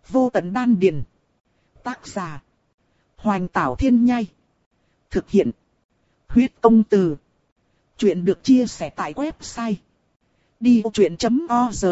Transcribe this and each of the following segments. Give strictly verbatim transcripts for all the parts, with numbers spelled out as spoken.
Vô tận đan điền. Tác giả. Hoành Tảo Thiên Nhai. Thực hiện. Huyết Công Từ. Chuyện được chia sẻ tại website đi vô chuyện chấm org.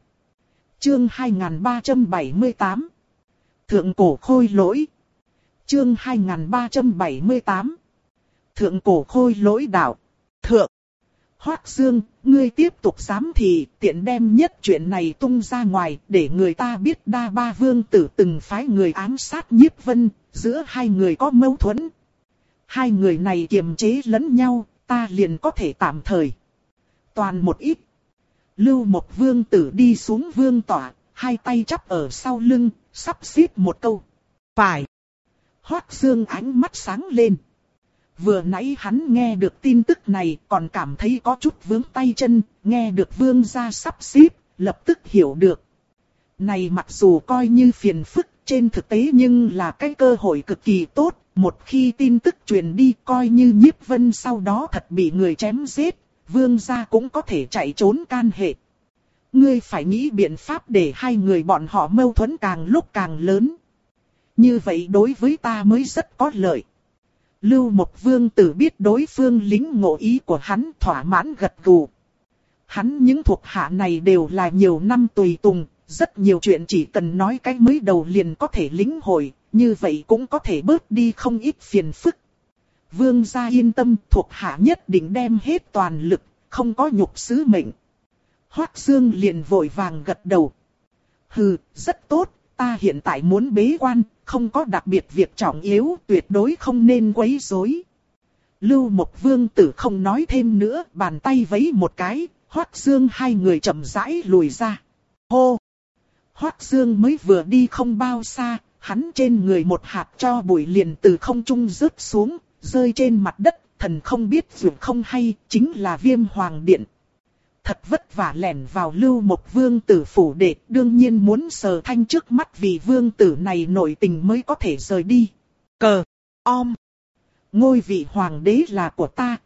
Chương hai nghìn ba trăm bảy mươi tám. Thượng cổ khôi lỗi. Chương hai nghìn ba trăm bảy mươi tám. Thượng cổ khôi lỗi đạo. Thượng. Hoắc Dương, ngươi tiếp tục dám thì tiện đem nhất chuyện này tung ra ngoài để người ta biết Đa Ba Vương tử từng phái người ám sát Nhiếp Vân, giữa hai người có mâu thuẫn. Hai người này kiềm chế lẫn nhau, ta liền có thể tạm thời toàn một ít. Lưu một vương tử đi xuống vương tọa, hai tay chắp ở sau lưng, sắp xếp một câu. Phải. Hoắc Dương ánh mắt sáng lên. Vừa nãy hắn nghe được tin tức này còn cảm thấy có chút vướng tay chân, nghe được vương gia sắp xếp, lập tức hiểu được. Này mặc dù coi như phiền phức trên thực tế nhưng là cái cơ hội cực kỳ tốt, một khi tin tức truyền đi coi như Nhiếp Vân sau đó thật bị người chém giết, vương gia cũng có thể chạy trốn can hệ. Ngươi phải nghĩ biện pháp để hai người bọn họ mâu thuẫn càng lúc càng lớn. Như vậy đối với ta mới rất có lợi. Lưu một vương tử biết đối phương lính ngộ ý của hắn, thỏa mãn gật gù. Hắn những thuộc hạ này đều là nhiều năm tùy tùng, rất nhiều chuyện chỉ cần nói cái mới đầu liền có thể lĩnh hội, như vậy cũng có thể bớt đi không ít phiền phức. Vương gia yên tâm, thuộc hạ nhất định đem hết toàn lực, không có nhục sứ mệnh. Hoắc Dương liền vội vàng gật đầu. Hừ, rất tốt, ta hiện tại muốn bế quan, không có đặc biệt việc trọng yếu, tuyệt đối không nên quấy rối. Lưu một vương tử không nói thêm nữa, bàn tay vẫy một cái, Hoắc Dương hai người chậm rãi lùi ra. Hô! Hoắc Dương mới vừa đi không bao xa, hắn trên người một hạt tro bụi liền từ không trung rớt xuống, rơi trên mặt đất, thần không biết vượt không hay, chính là Viêm Hoàng Điện. Thật vất vả lẻn vào Lưu một vương tử phủ đệ, đương nhiên muốn sờ thanh trước mắt vì vương tử này nổi tình mới có thể rời đi. Cờ, om, ngôi vị hoàng đế là của ta,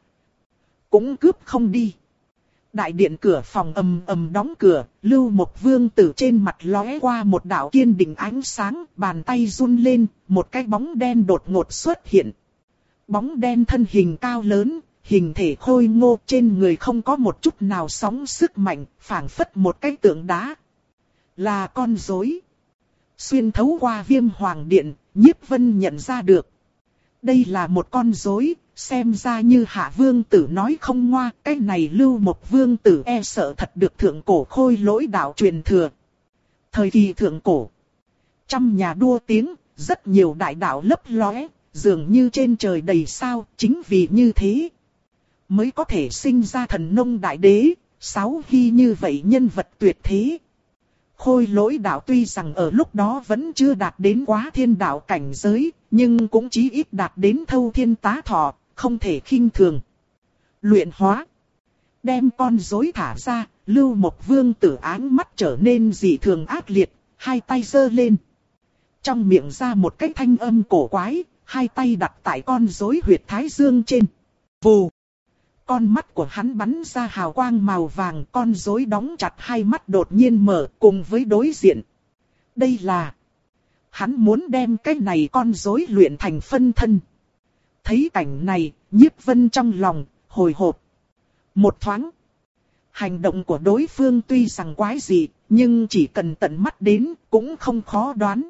cũng cướp không đi. Đại điện cửa phòng ầm ầm đóng cửa, Lưu một vương tử trên mặt lóe qua một đạo kiên định ánh sáng, bàn tay run lên, một cái bóng đen đột ngột xuất hiện. Bóng đen thân hình cao lớn, hình thể khôi ngô, trên người không có một chút nào sóng sức mạnh, phảng phất một cái tượng đá. Là con rối. Xuyên thấu qua Viêm Hoàng Điện, Nhiếp Vân nhận ra được. Đây là một con rối, xem ra như Hạ Vương tử nói không ngoa, cái này Lưu một vương tử e sợ thật được thượng cổ khôi lỗi đạo truyền thừa. Thời kỳ thượng cổ, trăm nhà đua tiếng, rất nhiều đại đạo lấp lóe, dường như trên trời đầy sao, chính vì như thế mới có thể sinh ra thần nông đại đế, sáu hy như vậy nhân vật tuyệt thế. Khôi lỗi đạo tuy rằng ở lúc đó vẫn chưa đạt đến quá thiên đạo cảnh giới, nhưng cũng chí ít đạt đến thâu thiên tá thọ, không thể khinh thường. Luyện hóa. Đem con rối thả ra, Lưu một vương tử áng mắt trở nên dị thường ác liệt, hai tay giơ lên. Trong miệng ra một cái thanh âm cổ quái, hai tay đặt tại con rối huyệt thái dương trên. Vù. Con mắt của hắn bắn ra hào quang màu vàng, con rối đóng chặt hai mắt đột nhiên mở cùng với đối diện. Đây là... Hắn muốn đem cái này con rối luyện thành phân thân. Thấy cảnh này, Nhiếp Vân trong lòng, hồi hộp. Một thoáng. Hành động của đối phương tuy rằng quái dị, nhưng chỉ cần tận mắt đến, cũng không khó đoán.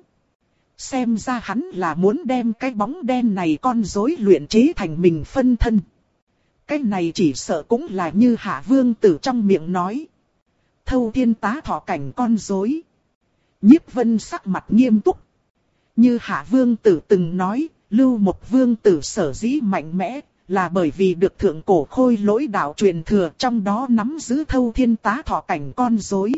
Xem ra hắn là muốn đem cái bóng đen này con rối luyện chế thành mình phân thân. Cái này chỉ sợ cũng là như Hạ Vương tử trong miệng nói. Thâu thiên tá thọ cảnh con rối. Nhiếp Vân sắc mặt nghiêm túc. Như Hạ Vương tử từng nói, Lưu một vương tử sở dĩ mạnh mẽ, là bởi vì được thượng cổ khôi lỗi đạo truyền thừa, trong đó nắm giữ thâu thiên tá thọ cảnh con rối.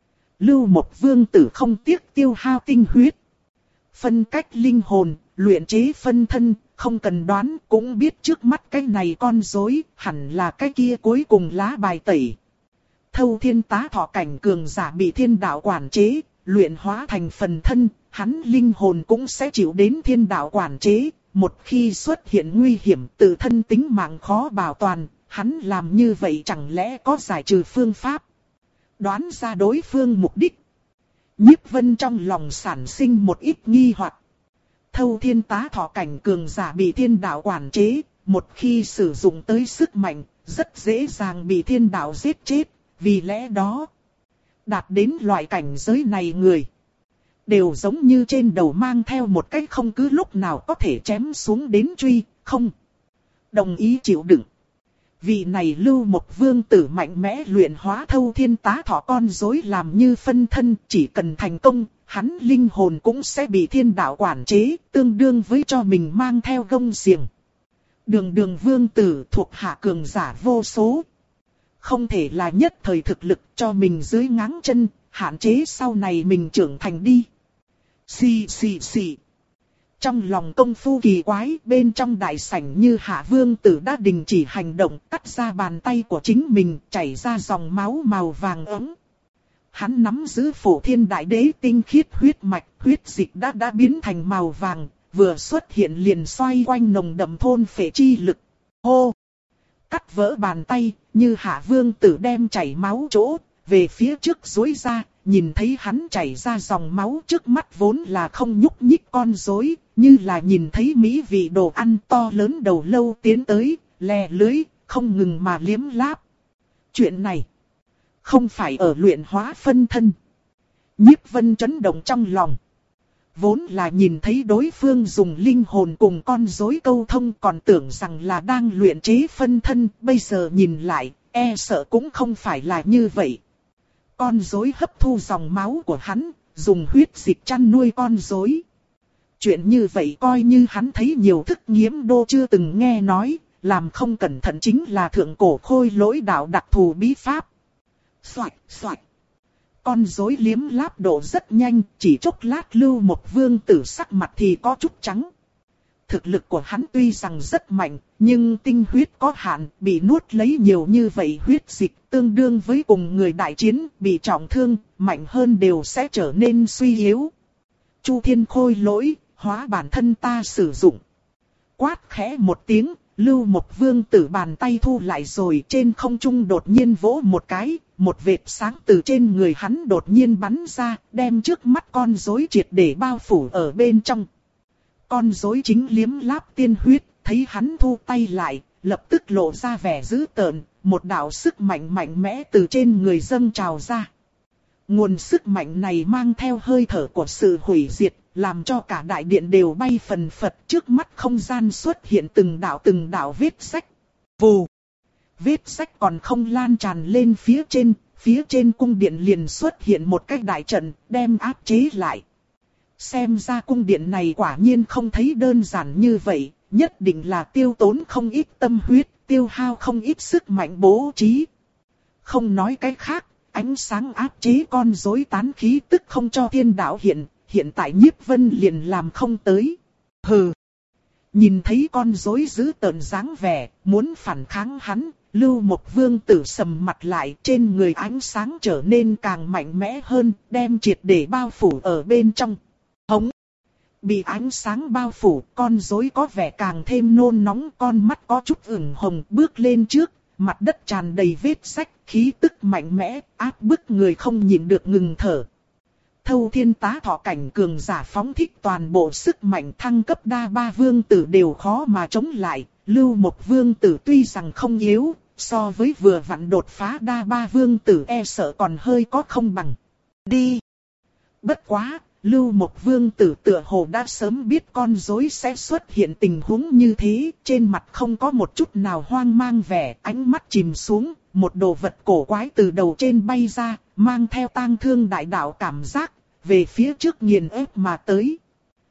Lưu một vương tử không tiếc tiêu hao tinh huyết. Phân cách linh hồn, luyện chế phân thân, không cần đoán cũng biết trước mắt cái này con rối hẳn là cái kia cuối cùng lá bài tẩy. Thâu thiên tá thọ cảnh cường giả bị thiên đạo quản chế, luyện hóa thành phần thân, hắn linh hồn cũng sẽ chịu đến thiên đạo quản chế. Một khi xuất hiện nguy hiểm tự thân tính mạng khó bảo toàn, hắn làm như vậy chẳng lẽ có giải trừ phương pháp. Đoán ra đối phương mục đích. Nhiếp Vân trong lòng sản sinh một ít nghi hoặc. Thâu thiên tá thọ cảnh cường giả bị thiên đạo quản chế, một khi sử dụng tới sức mạnh, rất dễ dàng bị thiên đạo giết chết, vì lẽ đó, đạt đến loại cảnh giới này người, đều giống như trên đầu mang theo một cái không cứ lúc nào có thể chém xuống đến truy, không đồng ý chịu đựng. Vị này Lưu Mộc Vương tử mạnh mẽ luyện hóa thâu thiên tá thọ con rối làm như phân thân, chỉ cần thành công, hắn linh hồn cũng sẽ bị thiên đạo quản chế, tương đương với cho mình mang theo gông xiềng. Đường đường vương tử thuộc hạ cường giả vô số, không thể là nhất thời thực lực cho mình dưới ngáng chân, hạn chế sau này mình trưởng thành đi. Xì xì xì. Trong lòng công phu kỳ quái, bên trong đại sảnh như hạ vương tử đã đình chỉ hành động, cắt ra bàn tay của chính mình, chảy ra dòng máu màu vàng ấm. Hắn nắm giữ Phổ Thiên Đại Đế tinh khiết huyết mạch, huyết dịch đã đã biến thành màu vàng, vừa xuất hiện liền xoay quanh nồng đậm thôn phệ chi lực. Hô! Cắt vỡ bàn tay, như hạ vương tử đem chảy máu chỗ, về phía trước duỗi ra, nhìn thấy hắn chảy ra dòng máu trước mắt vốn là không nhúc nhích con rối, như là nhìn thấy mỹ vị đồ ăn to lớn đầu lâu tiến tới, lè lưới, không ngừng mà liếm láp. Chuyện này, không phải ở luyện hóa phân thân. Nhiếp Vân chấn động trong lòng. Vốn là nhìn thấy đối phương dùng linh hồn cùng con rối câu thông còn tưởng rằng là đang luyện chế phân thân, bây giờ nhìn lại, e sợ cũng không phải là như vậy. Con rối hấp thu dòng máu của hắn, dùng huyết dịch chăn nuôi con rối. Chuyện như vậy coi như hắn thấy nhiều thức nghiễm đô chưa từng nghe nói, làm không cẩn thận chính là thượng cổ khôi lỗi đạo đặc thù bí pháp. Xoạch, xoạch. Con rối liếm láp độ rất nhanh, chỉ chốc lát Lưu Mộc Vương tử sắc mặt thì có chút trắng. Thực lực của hắn tuy rằng rất mạnh, nhưng tinh huyết có hạn, bị nuốt lấy nhiều như vậy huyết dịch, tương đương với cùng người đại chiến, bị trọng thương, mạnh hơn đều sẽ trở nên suy yếu. Chu Thiên khôi lỗi, hóa bản thân ta sử dụng. Quát khẽ một tiếng, Lưu Mộc Vương tử bàn tay thu lại rồi, trên không trung đột nhiên vỗ một cái, một vệt sáng từ trên người hắn đột nhiên bắn ra, đem trước mắt con rối triệt để bao phủ ở bên trong. Con rối chính liếm láp tiên huyết, thấy hắn thu tay lại, lập tức lộ ra vẻ dữ tợn, một đạo sức mạnh mạnh mẽ từ trên người dâng trào ra. Nguồn sức mạnh này mang theo hơi thở của sự hủy diệt, làm cho cả đại điện đều bay phần phật, trước mắt không gian xuất hiện từng đạo từng đạo vết rách. Vù! Vết rách còn không lan tràn lên phía trên, phía trên cung điện liền xuất hiện một cái đại trận, đem áp chế lại. Xem ra cung điện này quả nhiên không thấy đơn giản như vậy, nhất định là tiêu tốn không ít tâm huyết, tiêu hao không ít sức mạnh bố trí. Không nói cái khác, ánh sáng áp chế con rối tán khí tức không cho thiên đạo hiện, hiện tại Nhiếp Vân liền làm không tới. Hừ! Nhìn thấy con rối giữ tợn dáng vẻ, muốn phản kháng hắn, Lưu Mộc Vương tử sầm mặt lại, trên người ánh sáng trở nên càng mạnh mẽ hơn, đem triệt để bao phủ ở bên trong. Hống! Bị ánh sáng bao phủ, con rối có vẻ càng thêm nôn nóng, con mắt có chút ửng hồng, bước lên trước, mặt đất tràn đầy vết rách, khí tức mạnh mẽ, áp bức người không nhịn được ngừng thở. Thâu thiên tá thọ cảnh cường giả phóng thích toàn bộ sức mạnh thăng cấp đa ba vương tử đều khó mà chống lại, Lưu Mộc Vương tử tuy rằng không yếu, so với vừa vặn đột phá đa ba vương tử e sợ còn hơi có không bằng. Đi! Bất quá! Lưu Mộc Vương tử tựa hồ đã sớm biết con rối sẽ xuất hiện tình huống như thế, trên mặt không có một chút nào hoang mang vẻ, ánh mắt chìm xuống, một đồ vật cổ quái từ đầu trên bay ra, mang theo tang thương đại đạo cảm giác, về phía trước nghiền ép mà tới.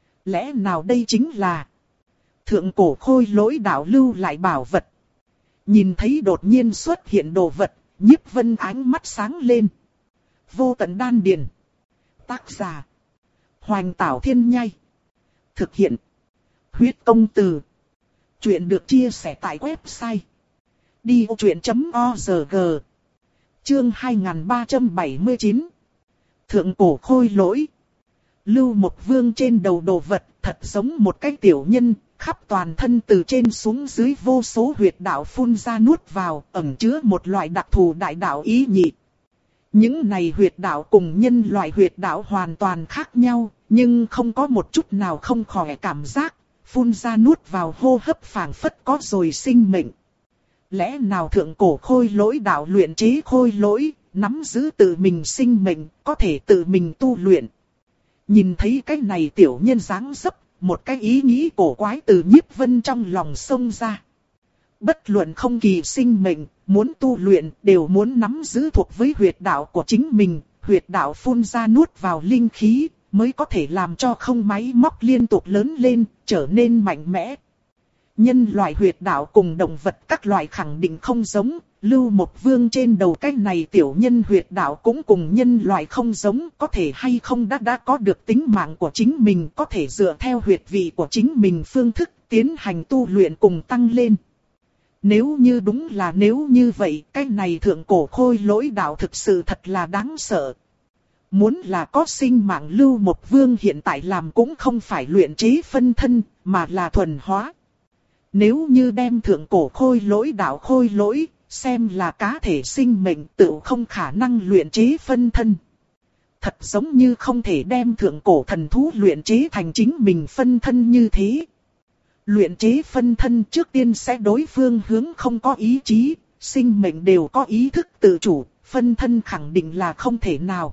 Lẽ nào đây chính là thượng cổ khôi lỗi đạo lưu lại bảo vật? Nhìn thấy đột nhiên xuất hiện đồ vật, Nhiếp Vân ánh mắt sáng lên. Vô tận đan điền. Tác giả Hoành Tảo Thiên Nhai. Thực hiện Huyết Công Từ. Chuyện được chia sẻ tại website đi vô chuyện chấm org. Chương hai nghìn ba trăm bảy mươi chín. Thượng cổ khôi lỗi. Lưu Mộc Vương trên đầu đồ vật thật giống một cái tiểu nhân, khắp toàn thân từ trên xuống dưới vô số huyệt đạo phun ra nuốt vào, ẩn chứa một loại đặc thù đại đạo ý nhị. Những này huyệt đạo cùng nhân loại huyệt đạo hoàn toàn khác nhau, nhưng không có một chút nào không khỏe cảm giác, phun ra nuốt vào hô hấp phảng phất có rồi sinh mệnh. Lẽ nào thượng cổ khôi lỗi đạo luyện chế khôi lỗi, nắm giữ tự mình sinh mệnh, có thể tự mình tu luyện. Nhìn thấy cái này tiểu nhân dáng dấp, một cái ý nghĩ cổ quái từ Nhiếp Vân trong lòng xông ra. Bất luận không kỳ sinh mệnh, muốn tu luyện đều muốn nắm giữ thuộc với huyệt đạo của chính mình, huyệt đạo phun ra nuốt vào linh khí, mới có thể làm cho không máy móc liên tục lớn lên, trở nên mạnh mẽ. Nhân loại huyệt đạo cùng động vật các loại khẳng định không giống, Lưu Một Vương trên đầu cái này tiểu nhân huyệt đạo cũng cùng nhân loại không giống, có thể hay không đã đã có được tính mạng của chính mình, có thể dựa theo huyệt vị của chính mình phương thức tiến hành tu luyện cùng tăng lên. Nếu như đúng là nếu như vậy, cái này thượng cổ khôi lỗi đạo thực sự thật là đáng sợ. Muốn là có sinh mạng, Lưu Một Vương hiện tại làm cũng không phải luyện chế phân thân, mà là thuần hóa. Nếu như đem thượng cổ khôi lỗi đạo khôi lỗi, xem là cá thể sinh mệnh, tự không khả năng luyện chế phân thân. Thật giống như không thể đem thượng cổ thần thú luyện chế thành chính mình phân thân như thế. Luyện chế phân thân trước tiên sẽ đối phương hướng không có ý chí, sinh mệnh đều có ý thức tự chủ, phân thân khẳng định là không thể nào.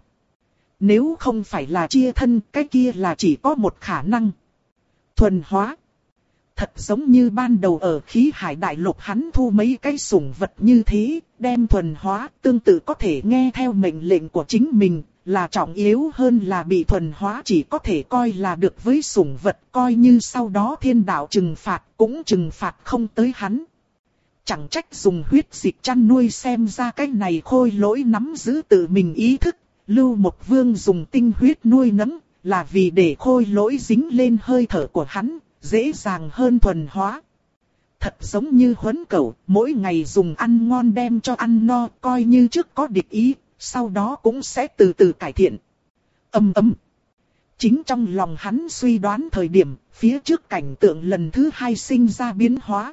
Nếu không phải là chia thân, cái kia là chỉ có một khả năng. Thuần hóa. Thật giống như ban đầu ở khí hải đại lục hắn thu mấy cái sủng vật như thế, đem thuần hóa, tương tự có thể nghe theo mệnh lệnh của chính mình, là trọng yếu hơn là bị thuần hóa chỉ có thể coi là được với sủng vật, coi như sau đó thiên đạo trừng phạt, cũng trừng phạt không tới hắn. Chẳng trách dùng huyết dịch chăn nuôi, xem ra cái này khôi lỗi nắm giữ tự mình ý thức, Lưu Một Vương dùng tinh huyết nuôi nấng, là vì để khôi lỗi dính lên hơi thở của hắn, dễ dàng hơn thuần hóa. Thật giống như huấn cẩu, mỗi ngày dùng ăn ngon đem cho ăn no, coi như trước có địch ý, sau đó cũng sẽ từ từ cải thiện. Ầm ầm. Chính trong lòng hắn suy đoán thời điểm, phía trước cảnh tượng lần thứ hai sinh ra biến hóa.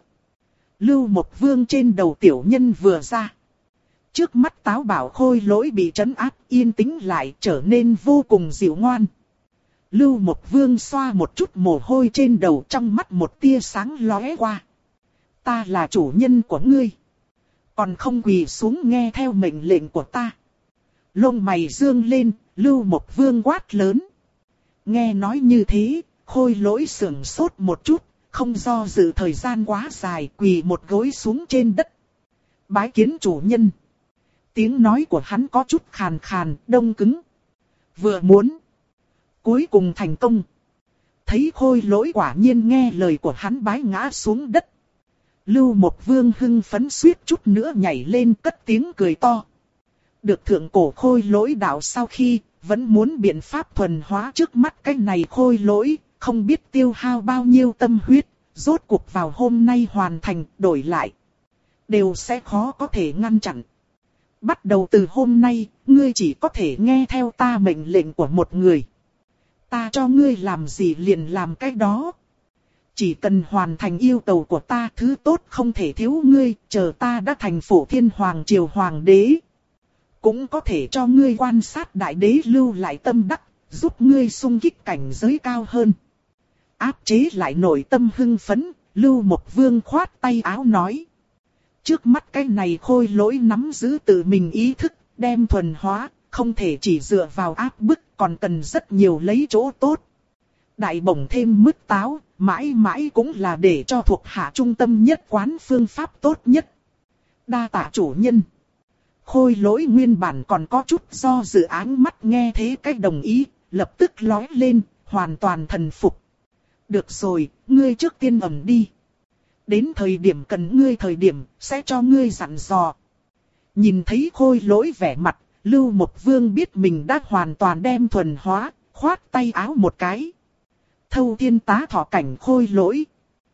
Lưu Một Vương trên đầu tiểu nhân vừa ra. Trước mắt táo bảo khôi lỗi bị trấn áp, yên tĩnh lại, trở nên vô cùng dịu ngoan. Lưu Một Vương xoa một chút mồ hôi trên đầu, trong mắt một tia sáng lóe qua. Ta là chủ nhân của ngươi, còn không quỳ xuống nghe theo mệnh lệnh của ta. Lông mày dương lên, Lưu Một Vương quát lớn. Nghe nói như thế, khôi lỗi sững sốt một chút, không do dự thời gian quá dài, quỳ một gối xuống trên đất. Bái kiến chủ nhân. Tiếng nói của hắn có chút khàn khàn, đông cứng. Vừa muốn, cuối cùng thành công. Thấy khôi lỗi quả nhiên nghe lời của hắn bái ngã xuống đất. Lưu Một Vương hưng phấn suýt chút nữa nhảy lên, cất tiếng cười to. Được thượng cổ khôi lỗi đạo sau khi, vẫn muốn biện pháp thuần hóa trước mắt cái này khôi lỗi, không biết tiêu hao bao nhiêu tâm huyết, rốt cuộc vào hôm nay hoàn thành, đổi lại. Đều sẽ khó có thể ngăn chặn. Bắt đầu từ hôm nay, ngươi chỉ có thể nghe theo ta mệnh lệnh của một người. Ta cho ngươi làm gì liền làm cái đó. Chỉ cần hoàn thành yêu cầu của ta, thứ tốt không thể thiếu ngươi, chờ ta đã thành Phổ Thiên Hoàng Triều Hoàng đế. Cũng có thể cho ngươi quan sát đại đế lưu lại tâm đắc, giúp ngươi xung kích cảnh giới cao hơn. Áp chế lại nội tâm hưng phấn, Lưu Một Vương khoát tay áo nói. Trước mắt cái này khôi lỗi nắm giữ tự mình ý thức, đem thuần hóa, không thể chỉ dựa vào áp bức, còn cần rất nhiều lấy chỗ tốt. Đại bổng thêm mứt táo, mãi mãi cũng là để cho thuộc hạ trung tâm nhất quán phương pháp tốt nhất. Đa tạ chủ nhân. Khôi lỗi nguyên bản còn có chút do dự, áng mắt nghe thế cách đồng ý, lập tức lói lên, hoàn toàn thần phục. Được rồi, ngươi trước tiên ẩn đi. Đến thời điểm cần ngươi thời điểm, sẽ cho ngươi dặn dò. Nhìn thấy khôi lỗi vẻ mặt, Lưu Một Vương biết mình đã hoàn toàn đem thuần hóa, khoát tay áo một cái. Thâu thiên tá thọ cảnh khôi lỗi.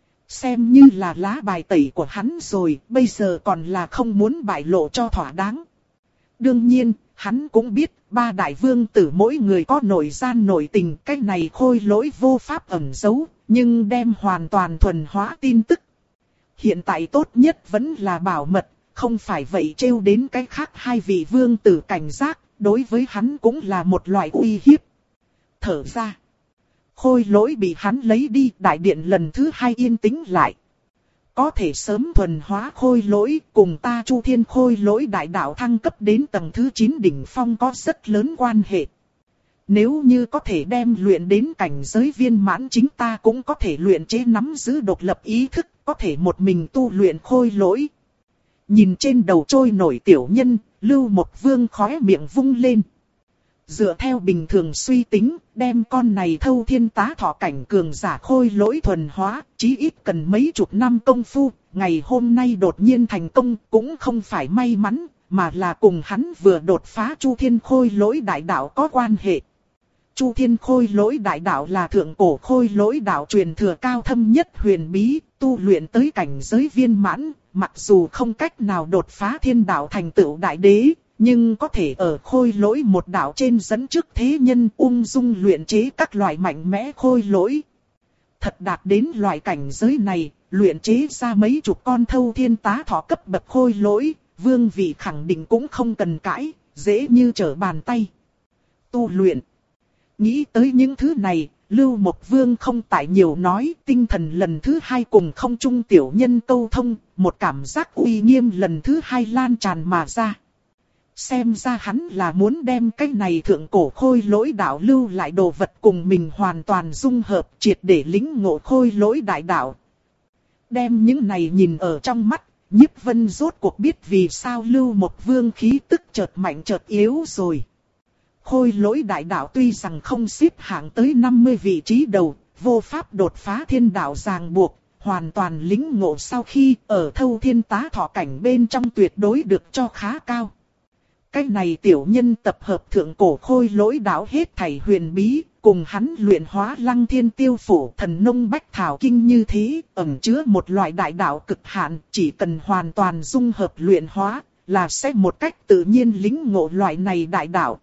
Xem như là lá bài tẩy của hắn rồi, bây giờ còn là không muốn bại lộ cho thỏa đáng. Đương nhiên, hắn cũng biết, ba đại vương tử mỗi người có nội gian nội tình, cái này khôi lỗi vô pháp ẩn giấu, nhưng đem hoàn toàn thuần hóa tin tức. Hiện tại tốt nhất vẫn là bảo mật, không phải vậy trêu đến cái khác hai vị vương tử cảnh giác, đối với hắn cũng là một loại uy hiếp. Thở ra, khôi lỗi bị hắn lấy đi, đại điện lần thứ hai yên tĩnh lại. Có thể sớm thuần hóa khôi lỗi, cùng ta Chu Thiên khôi lỗi đại đạo thăng cấp đến tầng thứ chín đỉnh phong có rất lớn quan hệ. Nếu như có thể đem luyện đến cảnh giới viên mãn, chính ta cũng có thể luyện chế nắm giữ độc lập ý thức, có thể một mình tu luyện khôi lỗi. Nhìn trên đầu trôi nổi tiểu nhân, Lưu Một Vương khóe miệng vung lên. Dựa theo bình thường suy tính, đem con này thâu thiên tá thọ cảnh cường giả khôi lỗi thuần hóa, chí ít cần mấy chục năm công phu, ngày hôm nay đột nhiên thành công cũng không phải may mắn, mà là cùng hắn vừa đột phá Chu Thiên khôi lỗi đại đạo có quan hệ. Chu Thiên khôi lỗi đại đạo là thượng cổ khôi lỗi đạo truyền thừa cao thâm nhất huyền bí, tu luyện tới cảnh giới viên mãn, mặc dù không cách nào đột phá thiên đạo thành tựu đại đế, nhưng có thể ở khôi lỗi một đạo trên dẫn trước thế nhân ung dung luyện chế các loại mạnh mẽ khôi lỗi. Thật đạt đến loại cảnh giới này, luyện chế ra mấy chục con thâu thiên tá thọ cấp bậc khôi lỗi, vương vị khẳng định cũng không cần cãi, dễ như trở bàn tay. Tu luyện. Nghĩ tới những thứ này, Lưu Một Vương không tại nhiều nói, tinh thần lần thứ hai cùng không trung tiểu nhân câu thông, một cảm giác uy nghiêm lần thứ hai lan tràn mà ra. Xem ra hắn là muốn đem cái này thượng cổ khôi lỗi đạo lưu lại đồ vật cùng mình hoàn toàn dung hợp, triệt để lĩnh ngộ khôi lỗi đại đạo. Đem những này nhìn ở trong mắt, Nhiếp Vân rốt cuộc biết vì sao Lưu Một Vương khí tức chợt mạnh chợt yếu rồi. Khôi lỗi đại đạo tuy rằng không xếp hạng tới năm mươi vị trí đầu, vô pháp đột phá thiên đạo ràng buộc, hoàn toàn lĩnh ngộ sau khi ở thâu thiên tá thọ cảnh bên trong tuyệt đối được cho khá cao. Cái này tiểu nhân tập hợp thượng cổ khôi lỗi đạo hết thảy huyền bí, cùng hắn luyện hóa lăng thiên tiêu phủ thần nông bách thảo kinh như thế, ẩn chứa một loại đại đạo cực hạn, chỉ cần hoàn toàn dung hợp luyện hóa, là sẽ một cách tự nhiên lĩnh ngộ loại này đại đạo.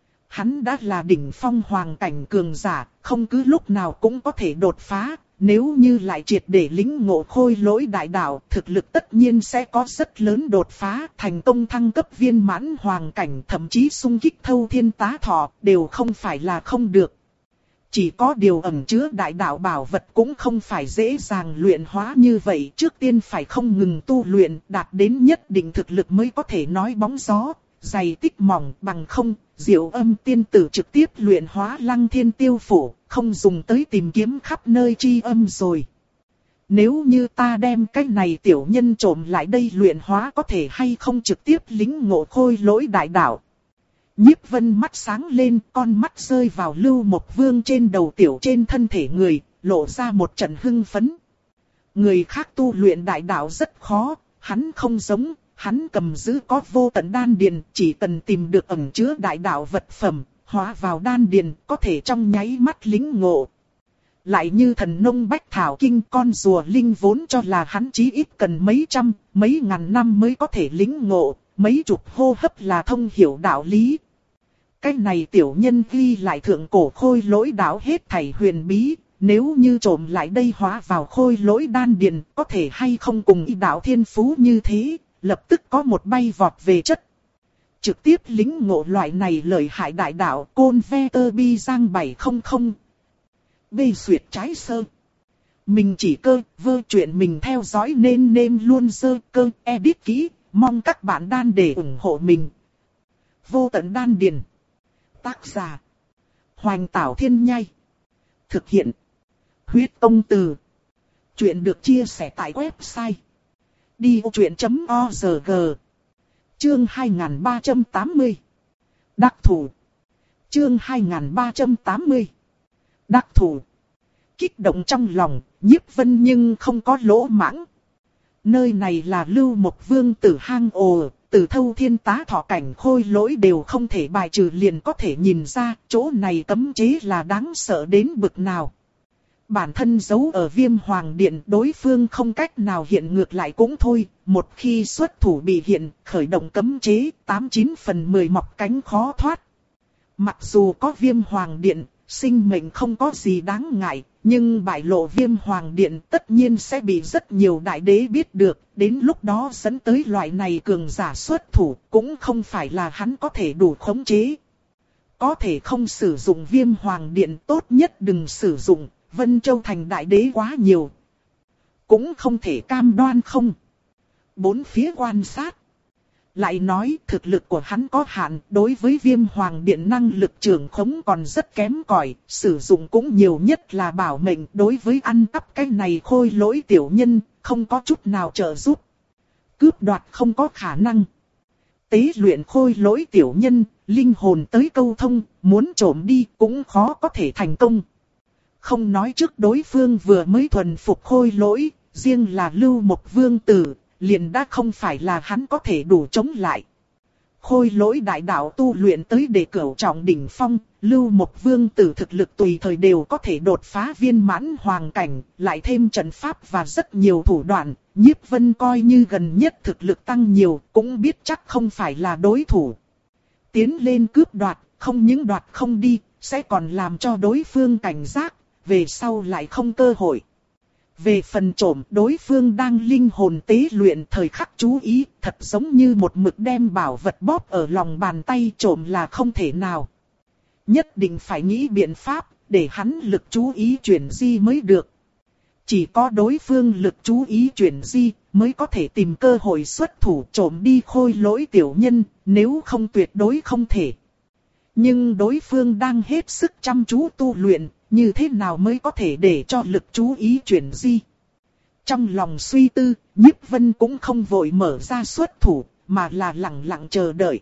Hắn đã là đỉnh phong hoàng cảnh cường giả, không cứ lúc nào cũng có thể đột phá, nếu như lại triệt để lĩnh ngộ khôi lỗi đại đạo, thực lực tất nhiên sẽ có rất lớn đột phá, thành công thăng cấp viên mãn hoàng cảnh, thậm chí xung kích thâu thiên tá thọ, đều không phải là không được. Chỉ có điều ẩn chứa đại đạo bảo vật cũng không phải dễ dàng luyện hóa như vậy, trước tiên phải không ngừng tu luyện, đạt đến nhất định thực lực mới có thể nói bóng gió, dày tích mỏng, bằng không, Diệu Âm tiên tử trực tiếp luyện hóa lăng thiên tiêu phủ, không dùng tới tìm kiếm khắp nơi chi âm rồi. Nếu như ta đem cái này tiểu nhân trộm lại đây luyện hóa có thể hay không trực tiếp lĩnh ngộ khôi lỗi đại đạo. Nhiếp Vân mắt sáng lên, con mắt rơi vào Lưu Một Vương trên đầu tiểu trên thân thể người, lộ ra một trận hưng phấn. Người khác tu luyện đại đạo rất khó, hắn không giống. Hắn cầm giữ có vô tận đan điền, chỉ cần tìm được ẩn chứa đại đạo vật phẩm, hóa vào đan điền, có thể trong nháy mắt lĩnh ngộ. Lại như thần nông bách thảo kinh, con rùa linh vốn cho là hắn chí ít cần mấy trăm, mấy ngàn năm mới có thể lĩnh ngộ, mấy chục hô hấp là thông hiểu đạo lý. Cái này tiểu nhân ghi lại thượng cổ khôi lỗi đạo hết thảy huyền bí, nếu như trộm lại đây hóa vào khôi lỗi đan điền, có thể hay không cùng y đạo thiên phú như thế. Lập tức có một bay vọt về chất. Trực tiếp lĩnh ngộ loại này lợi hại đại đạo côn ve tơ bi giang bảy không không. Bê duyệt trái sơ. Mình chỉ cơ, vơ chuyện mình theo dõi nên nêm luôn sơ cơ, edit kỹ, mong các bạn đan để ủng hộ mình. Vô tận đan điền. Tác giả. Hoành Tảo Thiên Nhai. Thực hiện. Huyết Tông Từ. Chuyện được chia sẻ tại website đi vô chuyện chấm org. Chương hai nghìn ba trăm tám mươi. Đắc thủ. Chương hai nghìn ba trăm tám mươi. Đắc thủ. Kích động trong lòng, Nhiếp Vân nhưng không có lỗ mãng. Nơi này là Lưu Một Vương tử hang ổ, từ thâu thiên tá thọ cảnh khôi lỗi đều không thể bài trừ, liền có thể nhìn ra chỗ này cấm chế là đáng sợ đến bực nào. Bản thân giấu ở Viêm Hoàng Điện, đối phương không cách nào hiện ngược lại cũng thôi, một khi xuất thủ bị hiện, khởi động cấm chế, tám chín phần mười mọc cánh khó thoát. Mặc dù có Viêm Hoàng Điện, sinh mệnh không có gì đáng ngại, nhưng bại lộ Viêm Hoàng Điện tất nhiên sẽ bị rất nhiều đại đế biết được, đến lúc đó dẫn tới loại này cường giả xuất thủ, cũng không phải là hắn có thể đủ khống chế. Có thể không sử dụng Viêm Hoàng Điện, tốt nhất đừng sử dụng, Vân Châu thành đại đế quá nhiều. Cũng không thể cam đoan không. Bốn phía quan sát. Lại nói thực lực của hắn có hạn, đối với Viêm Hoàng Điện năng lực trưởng khống còn rất kém cỏi, sử dụng cũng nhiều nhất là bảo mệnh, đối với ăn cắp cái này khôi lỗi tiểu nhân, không có chút nào trợ giúp. Cướp đoạt không có khả năng. Tế luyện khôi lỗi tiểu nhân, linh hồn tới câu thông, muốn trộm đi cũng khó có thể thành công. Không nói trước đối phương vừa mới thuần phục khôi lỗi, riêng là Lưu Mộc Vương Tử, liền đã không phải là hắn có thể đủ chống lại. Khôi lỗi đại đạo tu luyện tới để cửu trọng đỉnh phong, Lưu Mộc Vương Tử thực lực tùy thời đều có thể đột phá viên mãn hoàng cảnh, lại thêm trận pháp và rất nhiều thủ đoạn, Nhiếp Vân coi như gần nhất thực lực tăng nhiều, cũng biết chắc không phải là đối thủ. Tiến lên cướp đoạt, không những đoạt không đi, sẽ còn làm cho đối phương cảnh giác, về sau lại không cơ hội. Về phần trộm, đối phương đang linh hồn tế luyện, thời khắc chú ý, thật giống như một mực đem bảo vật bóp ở lòng bàn tay, trộm là không thể nào. Nhất định phải nghĩ biện pháp, để hắn lực chú ý chuyển di mới được. Chỉ có đối phương lực chú ý chuyển di, mới có thể tìm cơ hội xuất thủ trộm đi khôi lỗi tiểu nhân, nếu không tuyệt đối không thể. Nhưng đối phương đang hết sức chăm chú tu luyện, như thế nào mới có thể để cho lực chú ý chuyển di? Trong lòng suy tư, Nhiếp Vân cũng không vội mở ra xuất thủ, mà là lặng lặng chờ đợi.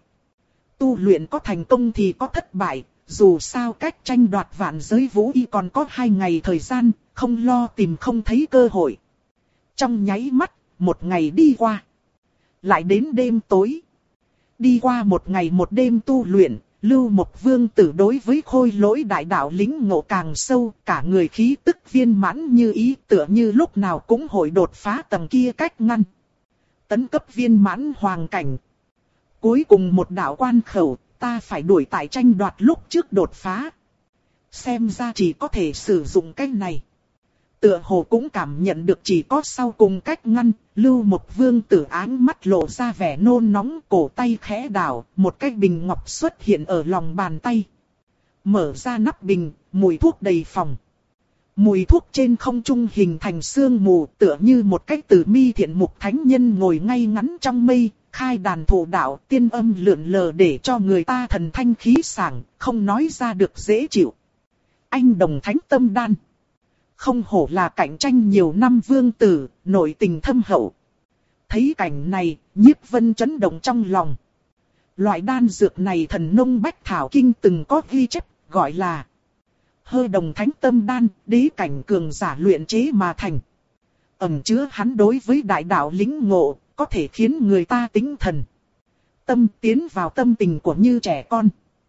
Tu luyện có thành công thì có thất bại, dù sao cách tranh đoạt vạn giới vũ y còn có hai ngày thời gian, không lo tìm không thấy cơ hội. Trong nháy mắt, một ngày đi qua. Lại đến đêm tối. Đi qua một ngày một đêm tu luyện, Lưu Mộc Vương Tử đối với khôi lỗi đại đạo lĩnh ngộ càng sâu, cả người khí tức viên mãn như ý, tựa như lúc nào cũng hội đột phá tầng kia cách ngăn. Tấn cấp viên mãn hoàng cảnh. Cuối cùng một đạo quan khẩu, ta phải đuổi tại tranh đoạt lúc trước đột phá. Xem ra chỉ có thể sử dụng cách này. Tựa hồ cũng cảm nhận được chỉ có sau cùng cách ngăn, Lưu Mộc Vương Tử áng mắt lộ ra vẻ nôn nóng, cổ tay khẽ đảo, một cái bình ngọc xuất hiện ở lòng bàn tay. Mở ra nắp bình, mùi thuốc đầy phòng. Mùi thuốc trên không trung hình thành sương mù, tựa như một cái tử mi thiện mục thánh nhân ngồi ngay ngắn trong mây, khai đàn thụ đạo, tiên âm lượn lờ để cho người ta thần thanh khí sảng, không nói ra được dễ chịu. Anh đồng thánh tâm đan. Không hổ là cạnh tranh nhiều năm vương tử, nội tình thâm hậu. Thấy cảnh này, Nhiếp Vân chấn động trong lòng. Loại đan dược này thần nông bách thảo kinh từng có ghi chép, gọi là Hơ đồng thánh tâm đan, đế cảnh cường giả luyện chế mà thành. Ẩn chứa hắn đối với đại đạo lĩnh ngộ, có thể khiến người ta tinh thần. Tâm tiến vào tâm tình của như trẻ con.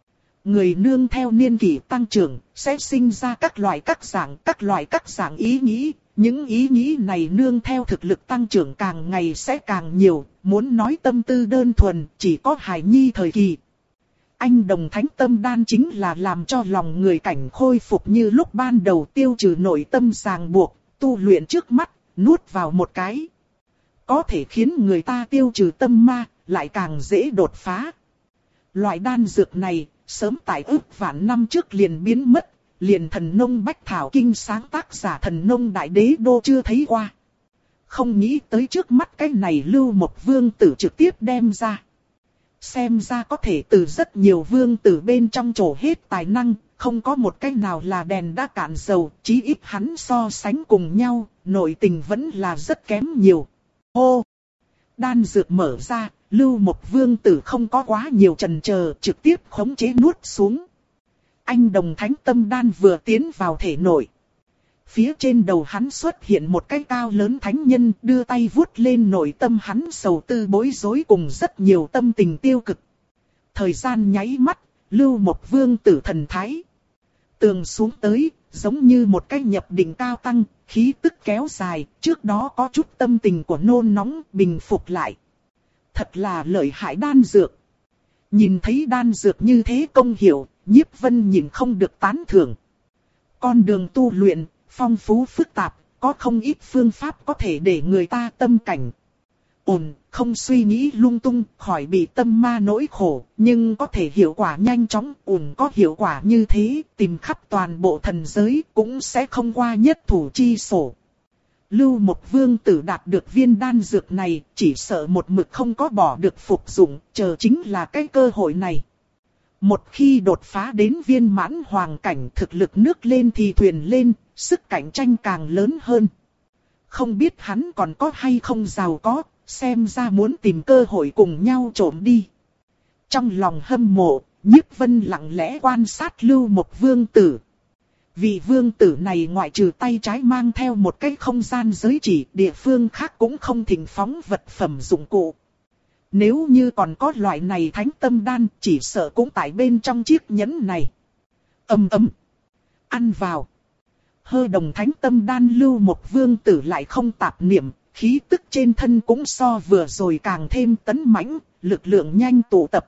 Người nương theo niên kỷ tăng trưởng, sẽ sinh ra các loại các dạng, các loại các dạng ý nghĩ. Những ý nghĩ này nương theo thực lực tăng trưởng càng ngày sẽ càng nhiều, muốn nói tâm tư đơn thuần, chỉ có hài nhi thời kỳ. Anh đồng thánh tâm đan chính là làm cho lòng người cảnh khôi phục như lúc ban đầu, tiêu trừ nội tâm ràng buộc, tu luyện trước mắt, nuốt vào một cái. Có thể khiến người ta tiêu trừ tâm ma, lại càng dễ đột phá. Loại đan dược này, sớm tại ước vạn năm trước liền biến mất, liền thần nông bách thảo kinh sáng tác giả thần nông đại đế đô chưa thấy qua. Không nghĩ tới trước mắt cái này Lưu Mộc Vương Tử trực tiếp đem ra. Xem ra có thể từ rất nhiều vương tử bên trong trổ hết tài năng, không có một cái nào là đèn đã cạn dầu, chí ít hắn so sánh cùng nhau, nội tình vẫn là rất kém nhiều. Hô! Đan dược mở ra, Lưu Mộc Vương Tử không có quá nhiều chần chờ, trực tiếp khống chế nuốt xuống. Anh đồng thánh tâm đan vừa tiến vào thể nội. Phía trên đầu hắn xuất hiện một cái cao lớn thánh nhân, đưa tay vuốt lên nội tâm hắn sầu tư bối rối cùng rất nhiều tâm tình tiêu cực. Thời gian nháy mắt, Lưu Mộc Vương Tử thần thái tường xuống tới, giống như một cái nhập định cao tăng, khí tức kéo dài, trước đó có chút tâm tình của nôn nóng bình phục lại. Thật là lợi hại đan dược. Nhìn thấy đan dược như thế công hiệu, Nhiếp Vân nhìn không được tán thưởng. Con đường tu luyện, phong phú phức tạp, có không ít phương pháp có thể để người ta tâm cảnh ổn, không suy nghĩ lung tung, khỏi bị tâm ma nỗi khổ, nhưng có thể hiệu quả nhanh chóng, ổn có hiệu quả như thế, tìm khắp toàn bộ thần giới cũng sẽ không qua nhất thủ chi sổ. Lưu Mộc Vương tử đạt được viên đan dược này, chỉ sợ một mực không có bỏ được phục dụng, chờ chính là cái cơ hội này. Một khi đột phá đến viên mãn hoàng cảnh, thực lực nước lên thì thuyền lên, sức cạnh tranh càng lớn hơn. Không biết hắn còn có hay không giàu có, xem ra muốn tìm cơ hội cùng nhau trộm đi. Trong lòng hâm mộ, Nhiếp Vân lặng lẽ quan sát Lưu Mộc Vương tử. Vị vương tử này ngoại trừ tay trái mang theo một cái không gian giới chỉ, địa phương khác cũng không thỉnh phóng vật phẩm dụng cụ. Nếu như còn có loại này thánh tâm đan, chỉ sợ cũng tại bên trong chiếc nhẫn này. Ầm ầm, ăn vào. Hơ đồng thánh tâm đan Lưu Mộc Vương tử lại không tạp niệm, khí tức trên thân cũng so vừa rồi càng thêm tấn mãnh, lực lượng nhanh tụ tập.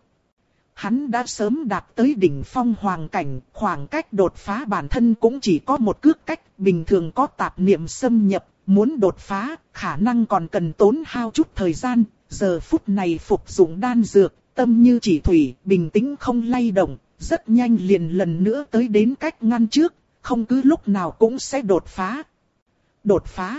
Hắn đã sớm đạt tới đỉnh phong hoàng cảnh, khoảng cách đột phá bản thân cũng chỉ có một cước cách, bình thường có tạp niệm xâm nhập, muốn đột phá, khả năng còn cần tốn hao chút thời gian, giờ phút này phục dụng đan dược, tâm như chỉ thủy, bình tĩnh không lay động, rất nhanh liền lần nữa tới đến cách ngăn trước, không cứ lúc nào cũng sẽ đột phá. Đột phá.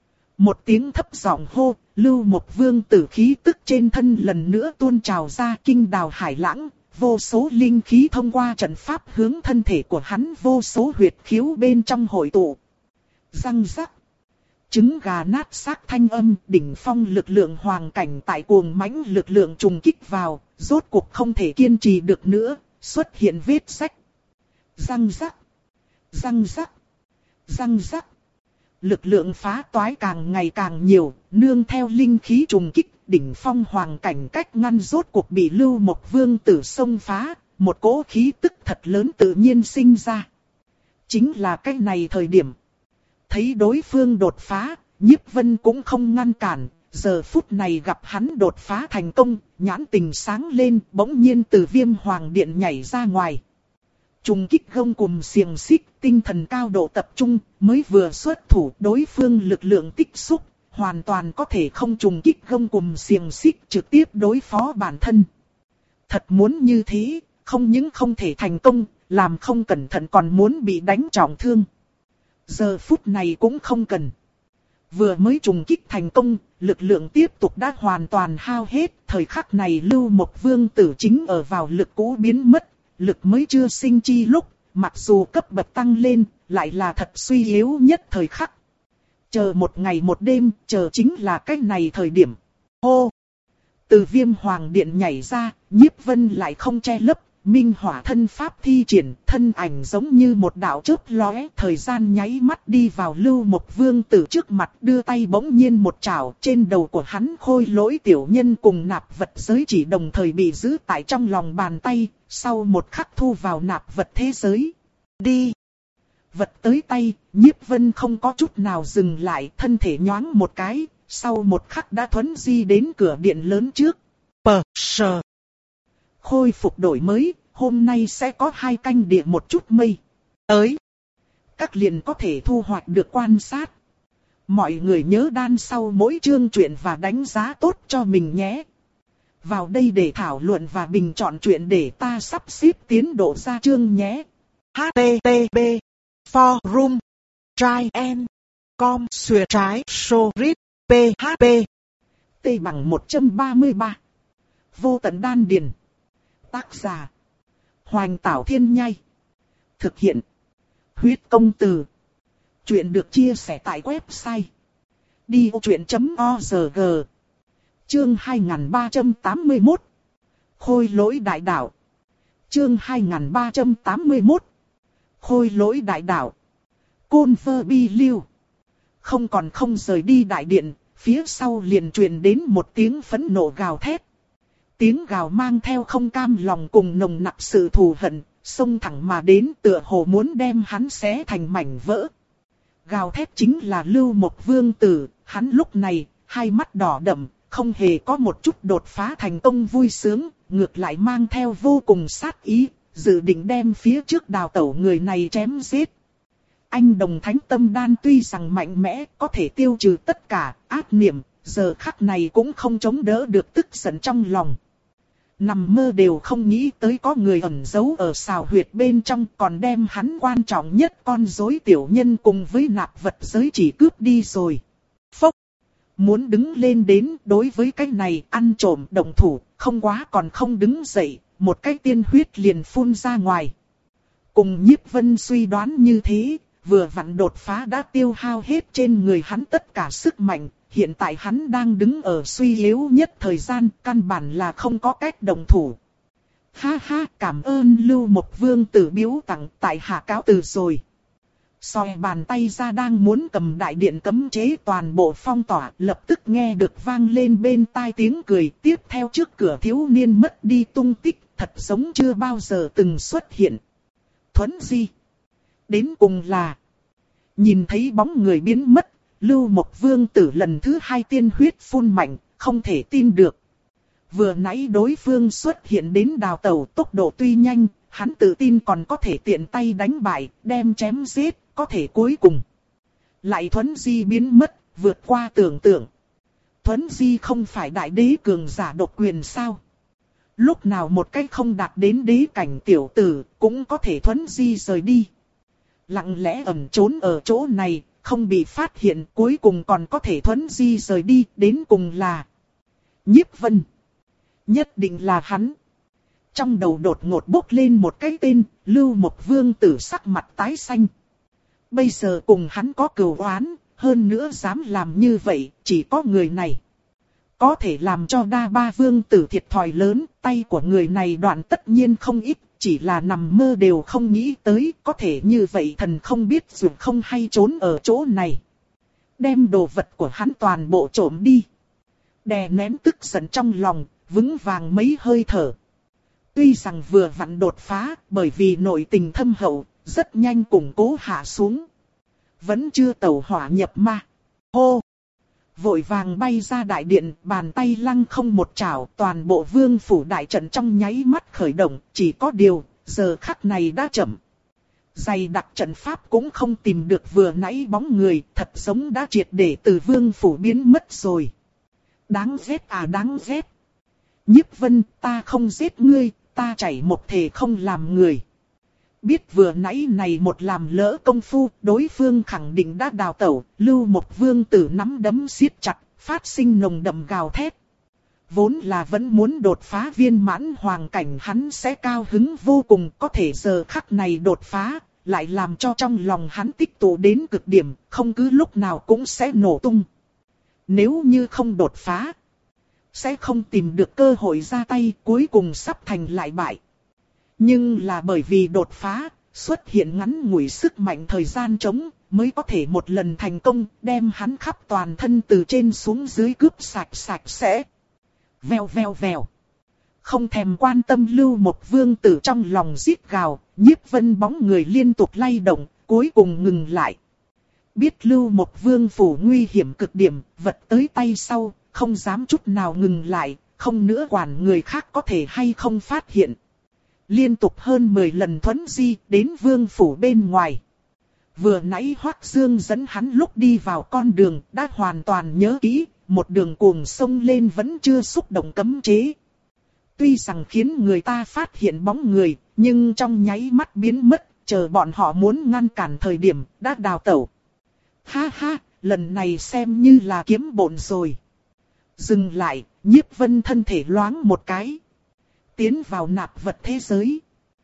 Một tiếng thấp giọng hô, Lưu Mộc Vương tử khí tức trên thân lần nữa tuôn trào ra kinh đào hải lãng, vô số linh khí thông qua trận pháp hướng thân thể của hắn vô số huyệt khiếu bên trong hội tụ. Răng rắc. Trứng gà nát xác thanh âm, đỉnh phong lực lượng hoàng cảnh tại cuồng mãnh lực lượng trùng kích vào, rốt cuộc không thể kiên trì được nữa, xuất hiện vết rách. Răng rắc. Răng rắc. Răng rắc. Lực lượng phá toái càng ngày càng nhiều, nương theo linh khí trùng kích, đỉnh phong hoàng cảnh cách ngăn rốt cuộc bị Lưu Mộc Vương tử xông phá, một cỗ khí tức thật lớn tự nhiên sinh ra. Chính là cái này thời điểm. Thấy đối phương đột phá, Nhiếp Vân cũng không ngăn cản, giờ phút này gặp hắn đột phá thành công, nhãn tình sáng lên, bỗng nhiên từ Viêm Hoàng Điện nhảy ra ngoài. Trùng kích gông cùm xiềng xích, tinh thần cao độ tập trung, mới vừa xuất thủ, đối phương lực lượng tích xúc, hoàn toàn có thể không trùng kích gông cùm xiềng xích trực tiếp đối phó bản thân. Thật muốn như thế, không những không thể thành công, làm không cẩn thận còn muốn bị đánh trọng thương. Giờ phút này cũng không cần. Vừa mới trùng kích thành công, lực lượng tiếp tục đã hoàn toàn hao hết, thời khắc này Lưu Mộc Vương tử chính ở vào lực cũ biến mất. Lực mới chưa sinh chi lúc, mặc dù cấp bậc tăng lên, lại là thật suy yếu nhất thời khắc. Chờ một ngày một đêm, chờ chính là cái này thời điểm. Hô! Từ Viêm Hoàng Điện nhảy ra, Nhiếp Vân lại không che lấp, minh hỏa thân pháp thi triển, thân ảnh giống như một đạo chớp lóe, thời gian nháy mắt đi vào Lưu Mộc Vương tử trước mặt, đưa tay bỗng nhiên một chảo, trên đầu của hắn khôi lỗi tiểu nhân cùng nạp vật giới chỉ đồng thời bị giữ tại trong lòng bàn tay, sau một khắc thu vào nạp vật thế giới. Đi! Vật tới tay, Nhiếp Vân không có chút nào dừng lại, thân thể nhoáng một cái, sau một khắc đã thuấn di đến cửa điện lớn trước. Pờ sờ! Khôi phục đổi mới, hôm nay sẽ có hai canh địa một chút mây. Tới! Các liền có thể thu hoạch được quan sát. Mọi người nhớ đan sau mỗi chương truyện và đánh giá tốt cho mình nhé. Vào đây để thảo luận và bình chọn truyện để ta sắp xếp tiến độ ra chương nhé. H T T P Forum Try and Com Xuyệt trái Sorit P H P T bằng một trăm ba mươi ba. Vô tận đan điền. Tác giả Hoành Tảo Thiên Nhai. Thực hiện Huyết Công Từ. Chuyện được chia sẻ tại website đi ô chuyện chấm org. Chương hai nghìn ba trăm tám mươi mốt. Khôi lỗi đại đạo. Chương hai nghìn ba trăm tám mươi mốt. Khôi lỗi đại đạo. Côn Vơ Bi Lưu. Không còn không rời đi đại điện, phía sau liền truyền đến một tiếng phẫn nộ gào thét. Tiếng gào mang theo không cam lòng cùng nồng nặc sự thù hận, xông thẳng mà đến tựa hồ muốn đem hắn xé thành mảnh vỡ. Gào thét chính là Lưu Mộc Vương tử, hắn lúc này, hai mắt đỏ đậm, không hề có một chút đột phá thành công vui sướng, ngược lại mang theo vô cùng sát ý, dự định đem phía trước đào tẩu người này chém giết. Anh đồng thánh tâm đan tuy rằng mạnh mẽ, có thể tiêu trừ tất cả ác niệm, giờ khắc này cũng không chống đỡ được tức giận trong lòng. Nằm mơ đều không nghĩ tới có người ẩn giấu ở xào huyệt bên trong, còn đem hắn quan trọng nhất con rối tiểu nhân cùng với nạp vật giới chỉ cướp đi rồi. Phốc! Muốn đứng lên đến, đối với cái này ăn trộm động thủ, không quá còn không đứng dậy, một cái tiên huyết liền phun ra ngoài. Cùng Nhiếp Vân suy đoán như thế, vừa vặn đột phá đã tiêu hao hết trên người hắn tất cả sức mạnh, hiện tại hắn đang đứng ở suy yếu nhất thời gian, căn bản là không có cách động thủ. Ha ha, cảm ơn Lưu Mộc Vương tử biếu tặng, tại hạ cáo từ rồi. Xòe bàn tay ra đang muốn cầm đại điện cấm chế toàn bộ phong tỏa, lập tức nghe được vang lên bên tai tiếng cười, tiếp theo trước cửa thiếu niên mất đi tung tích, thật giống chưa bao giờ từng xuất hiện. Thuấn di. Đến cùng là, nhìn thấy bóng người biến mất, Lưu Mộc Vương tử lần thứ hai tiên huyết phun mạnh, không thể tin được. Vừa nãy đối phương xuất hiện đến đào tẩu tốc độ tuy nhanh, hắn tự tin còn có thể tiện tay đánh bại, đem chém giết, có thể cuối cùng lại thuấn di biến mất, vượt qua tưởng tượng. Thuấn di không phải đại đế cường giả độc quyền sao? Lúc nào một cách không đạt đến đế cảnh tiểu tử, cũng có thể thuấn di rời đi. Lặng lẽ ẩn trốn ở chỗ này, không bị phát hiện, cuối cùng còn có thể thuấn di rời đi, đến cùng là Nhiếp Vân. Nhất định là hắn. Trong đầu đột ngột bốc lên một cái tên, Lưu Mộc Vương tử sắc mặt tái xanh. Bây giờ cùng hắn có cừu oán, hơn nữa dám làm như vậy, chỉ có người này. Có thể làm cho đa ba vương tử thiệt thòi lớn, tay của người này đoạn tất nhiên không ít, chỉ là nằm mơ đều không nghĩ tới, có thể như vậy thần không biết dù không hay trốn ở chỗ này. Đem đồ vật của hắn toàn bộ trộm đi. Đè nén tức giận trong lòng, vững vàng mấy hơi thở. Tuy rằng vừa vặn đột phá, bởi vì nội tình thâm hậu, rất nhanh củng cố hạ xuống. Vẫn chưa tẩu hỏa nhập ma. Hô! Vội vàng bay ra đại điện, bàn tay lăng không một chảo, toàn bộ vương phủ đại trận trong nháy mắt khởi động, chỉ có điều, giờ khắc này đã chậm. Dày đặc trận pháp cũng không tìm được vừa nãy bóng người, thật giống đã triệt để từ vương phủ biến mất rồi. Đáng ghét à đáng ghét. Nhiếp Vân, ta không giết ngươi, ta chảy một thể không làm người. Biết vừa nãy này một làm lỡ công phu, đối phương khẳng định đã đào tẩu, Lưu Mộc Vương tử nắm đấm siết chặt, phát sinh nồng đậm gào thét. Vốn là vẫn muốn đột phá viên mãn hoàng cảnh, hắn sẽ cao hứng vô cùng, có thể giờ khắc này đột phá, lại làm cho trong lòng hắn tích tụ đến cực điểm, không cứ lúc nào cũng sẽ nổ tung. Nếu như không đột phá, sẽ không tìm được cơ hội ra tay, cuối cùng sắp thành lại bại. Nhưng là bởi vì đột phá, xuất hiện ngắn ngủi sức mạnh thời gian trống, mới có thể một lần thành công, đem hắn khắp toàn thân từ trên xuống dưới cướp sạch sạch sẽ. Vèo vèo vèo. Không thèm quan tâm Lưu Mộc Vương tử trong lòng rít gào, Nhiếp Vân bóng người liên tục lay động, cuối cùng ngừng lại. Biết Lưu Mộc Vương phủ nguy hiểm cực điểm, vật tới tay sau, không dám chút nào ngừng lại, không nữa quản người khác có thể hay không phát hiện. Liên tục hơn mười lần thuấn di đến vương phủ bên ngoài. Vừa nãy Hoắc Dương dẫn hắn lúc đi vào con đường đã hoàn toàn nhớ kỹ, một đường cuồng sông lên vẫn chưa xúc động cấm chế. Tuy rằng khiến người ta phát hiện bóng người, nhưng trong nháy mắt biến mất, chờ bọn họ muốn ngăn cản thời điểm đã đào tẩu. Ha ha, lần này xem như là kiếm bộn rồi. Dừng lại, Nhiếp Vân thân thể loáng một cái. Tiến vào nạp vật thế giới.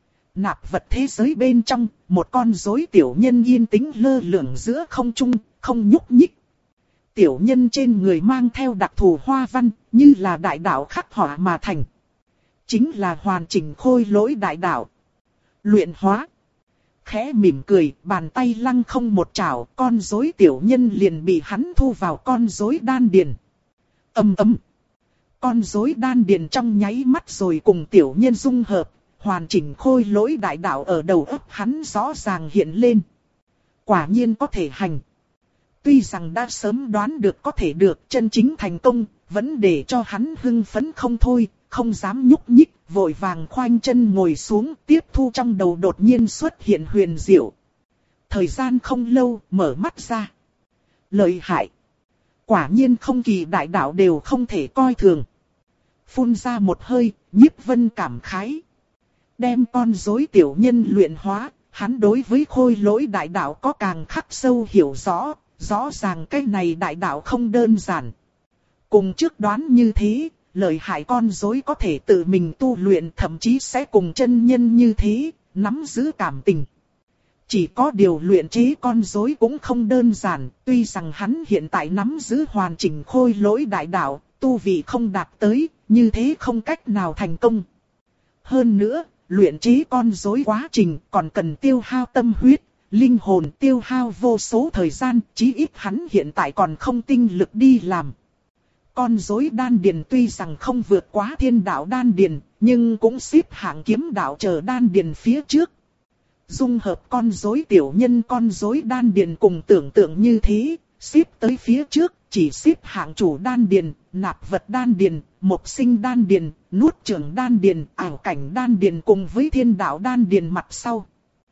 Nạp vật thế giới bên trong, một con rối tiểu nhân yên tĩnh lơ lửng giữa không trung, không nhúc nhích. Tiểu nhân trên người mang theo đặc thù hoa văn, như là đại đạo khắc họa mà thành. Chính là hoàn chỉnh khôi lỗi đại đạo. Luyện hóa. Khẽ mỉm cười, bàn tay lăng không một chảo, con rối tiểu nhân liền bị hắn thu vào con rối đan điền. Ầm ầm. Con rối đan điền trong nháy mắt rồi cùng tiểu nhân dung hợp, hoàn chỉnh khôi lỗi đại đạo ở đầu óc hắn rõ ràng hiện lên. Quả nhiên có thể hành. Tuy rằng đã sớm đoán được có thể được chân chính thành công, vẫn để cho hắn hưng phấn không thôi, không dám nhúc nhích, vội vàng khoanh chân ngồi xuống tiếp thu trong đầu đột nhiên xuất hiện huyền diệu. thời gian không lâu, mở mắt ra. Lợi hại. Quả nhiên không kỳ đại đạo đều không thể coi thường. Phun ra một hơi, Nhiếp Vân cảm khái. Đem con rối tiểu nhân luyện hóa, hắn đối với khôi lỗi đại đạo có càng khắc sâu hiểu rõ, rõ ràng cái này đại đạo không đơn giản. Cùng trước đoán như thế, lợi hại con rối có thể tự mình tu luyện, thậm chí sẽ cùng chân nhân như thế, nắm giữ cảm tình. Chỉ có điều luyện chế con rối cũng không đơn giản, tuy rằng hắn hiện tại nắm giữ hoàn chỉnh khôi lỗi đại đạo, tu vị không đạt tới, như thế không cách nào thành công. Hơn nữa, luyện chế con rối quá trình còn cần tiêu hao tâm huyết, linh hồn, tiêu hao vô số thời gian, chí ít hắn hiện tại còn không tinh lực đi làm. Con rối đan điền tuy rằng không vượt quá thiên đạo đan điền, nhưng cũng xếp hạng kiếm đạo chờ đan điền phía trước. Dung hợp con rối tiểu nhân con rối đan điền cùng tưởng tượng như thế, xếp tới phía trước, chỉ xếp hạng chủ đan điền, nạp vật đan điền, mộc sinh đan điền, nuốt chửng đan điền, ảo cảnh đan điền cùng với thiên đạo đan điền mặt sau.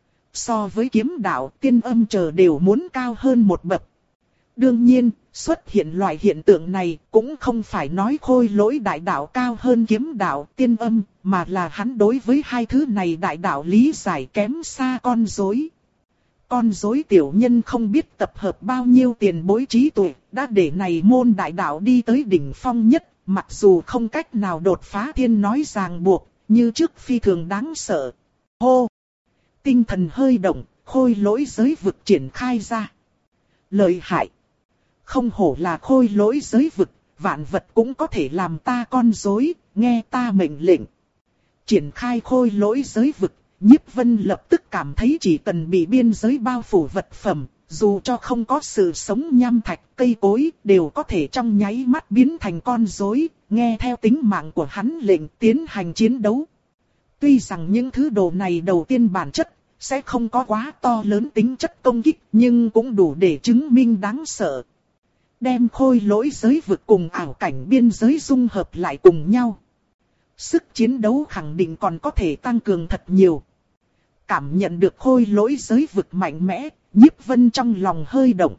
So với kiếm đạo, tiên âm chờ đều muốn cao hơn một bậc. Đương nhiên, xuất hiện loại hiện tượng này cũng không phải nói khôi lỗi đại đạo cao hơn kiếm đạo, tiên âm, mà là hắn đối với hai thứ này đại đạo lý giải kém xa con rối. Con rối tiểu nhân không biết tập hợp bao nhiêu tiền bối trí tuệ, đã để này môn đại đạo đi tới đỉnh phong nhất, mặc dù không cách nào đột phá thiên nói ràng buộc, như trước phi thường đáng sợ. Hô! Tinh thần hơi động, khôi lỗi giới vực triển khai ra. Lợi hại! Không hổ là khôi lỗi giới vực, vạn vật cũng có thể làm ta con rối, nghe ta mệnh lệnh. Triển khai khôi lỗi giới vực, Nhiếp Vân lập tức cảm thấy chỉ cần bị biên giới bao phủ vật phẩm, dù cho không có sự sống nham thạch, cây cối, đều có thể trong nháy mắt biến thành con rối, nghe theo tính mạng của hắn lệnh tiến hành chiến đấu. Tuy rằng những thứ đồ này đầu tiên bản chất sẽ không có quá to lớn tính chất công kích, nhưng cũng đủ để chứng minh đáng sợ. Đem khôi lỗi giới vực cùng ảo cảnh biên giới dung hợp lại cùng nhau. Sức chiến đấu khẳng định còn có thể tăng cường thật nhiều. Cảm nhận được khôi lỗi giới vực mạnh mẽ, Nhiếp Vân trong lòng hơi động.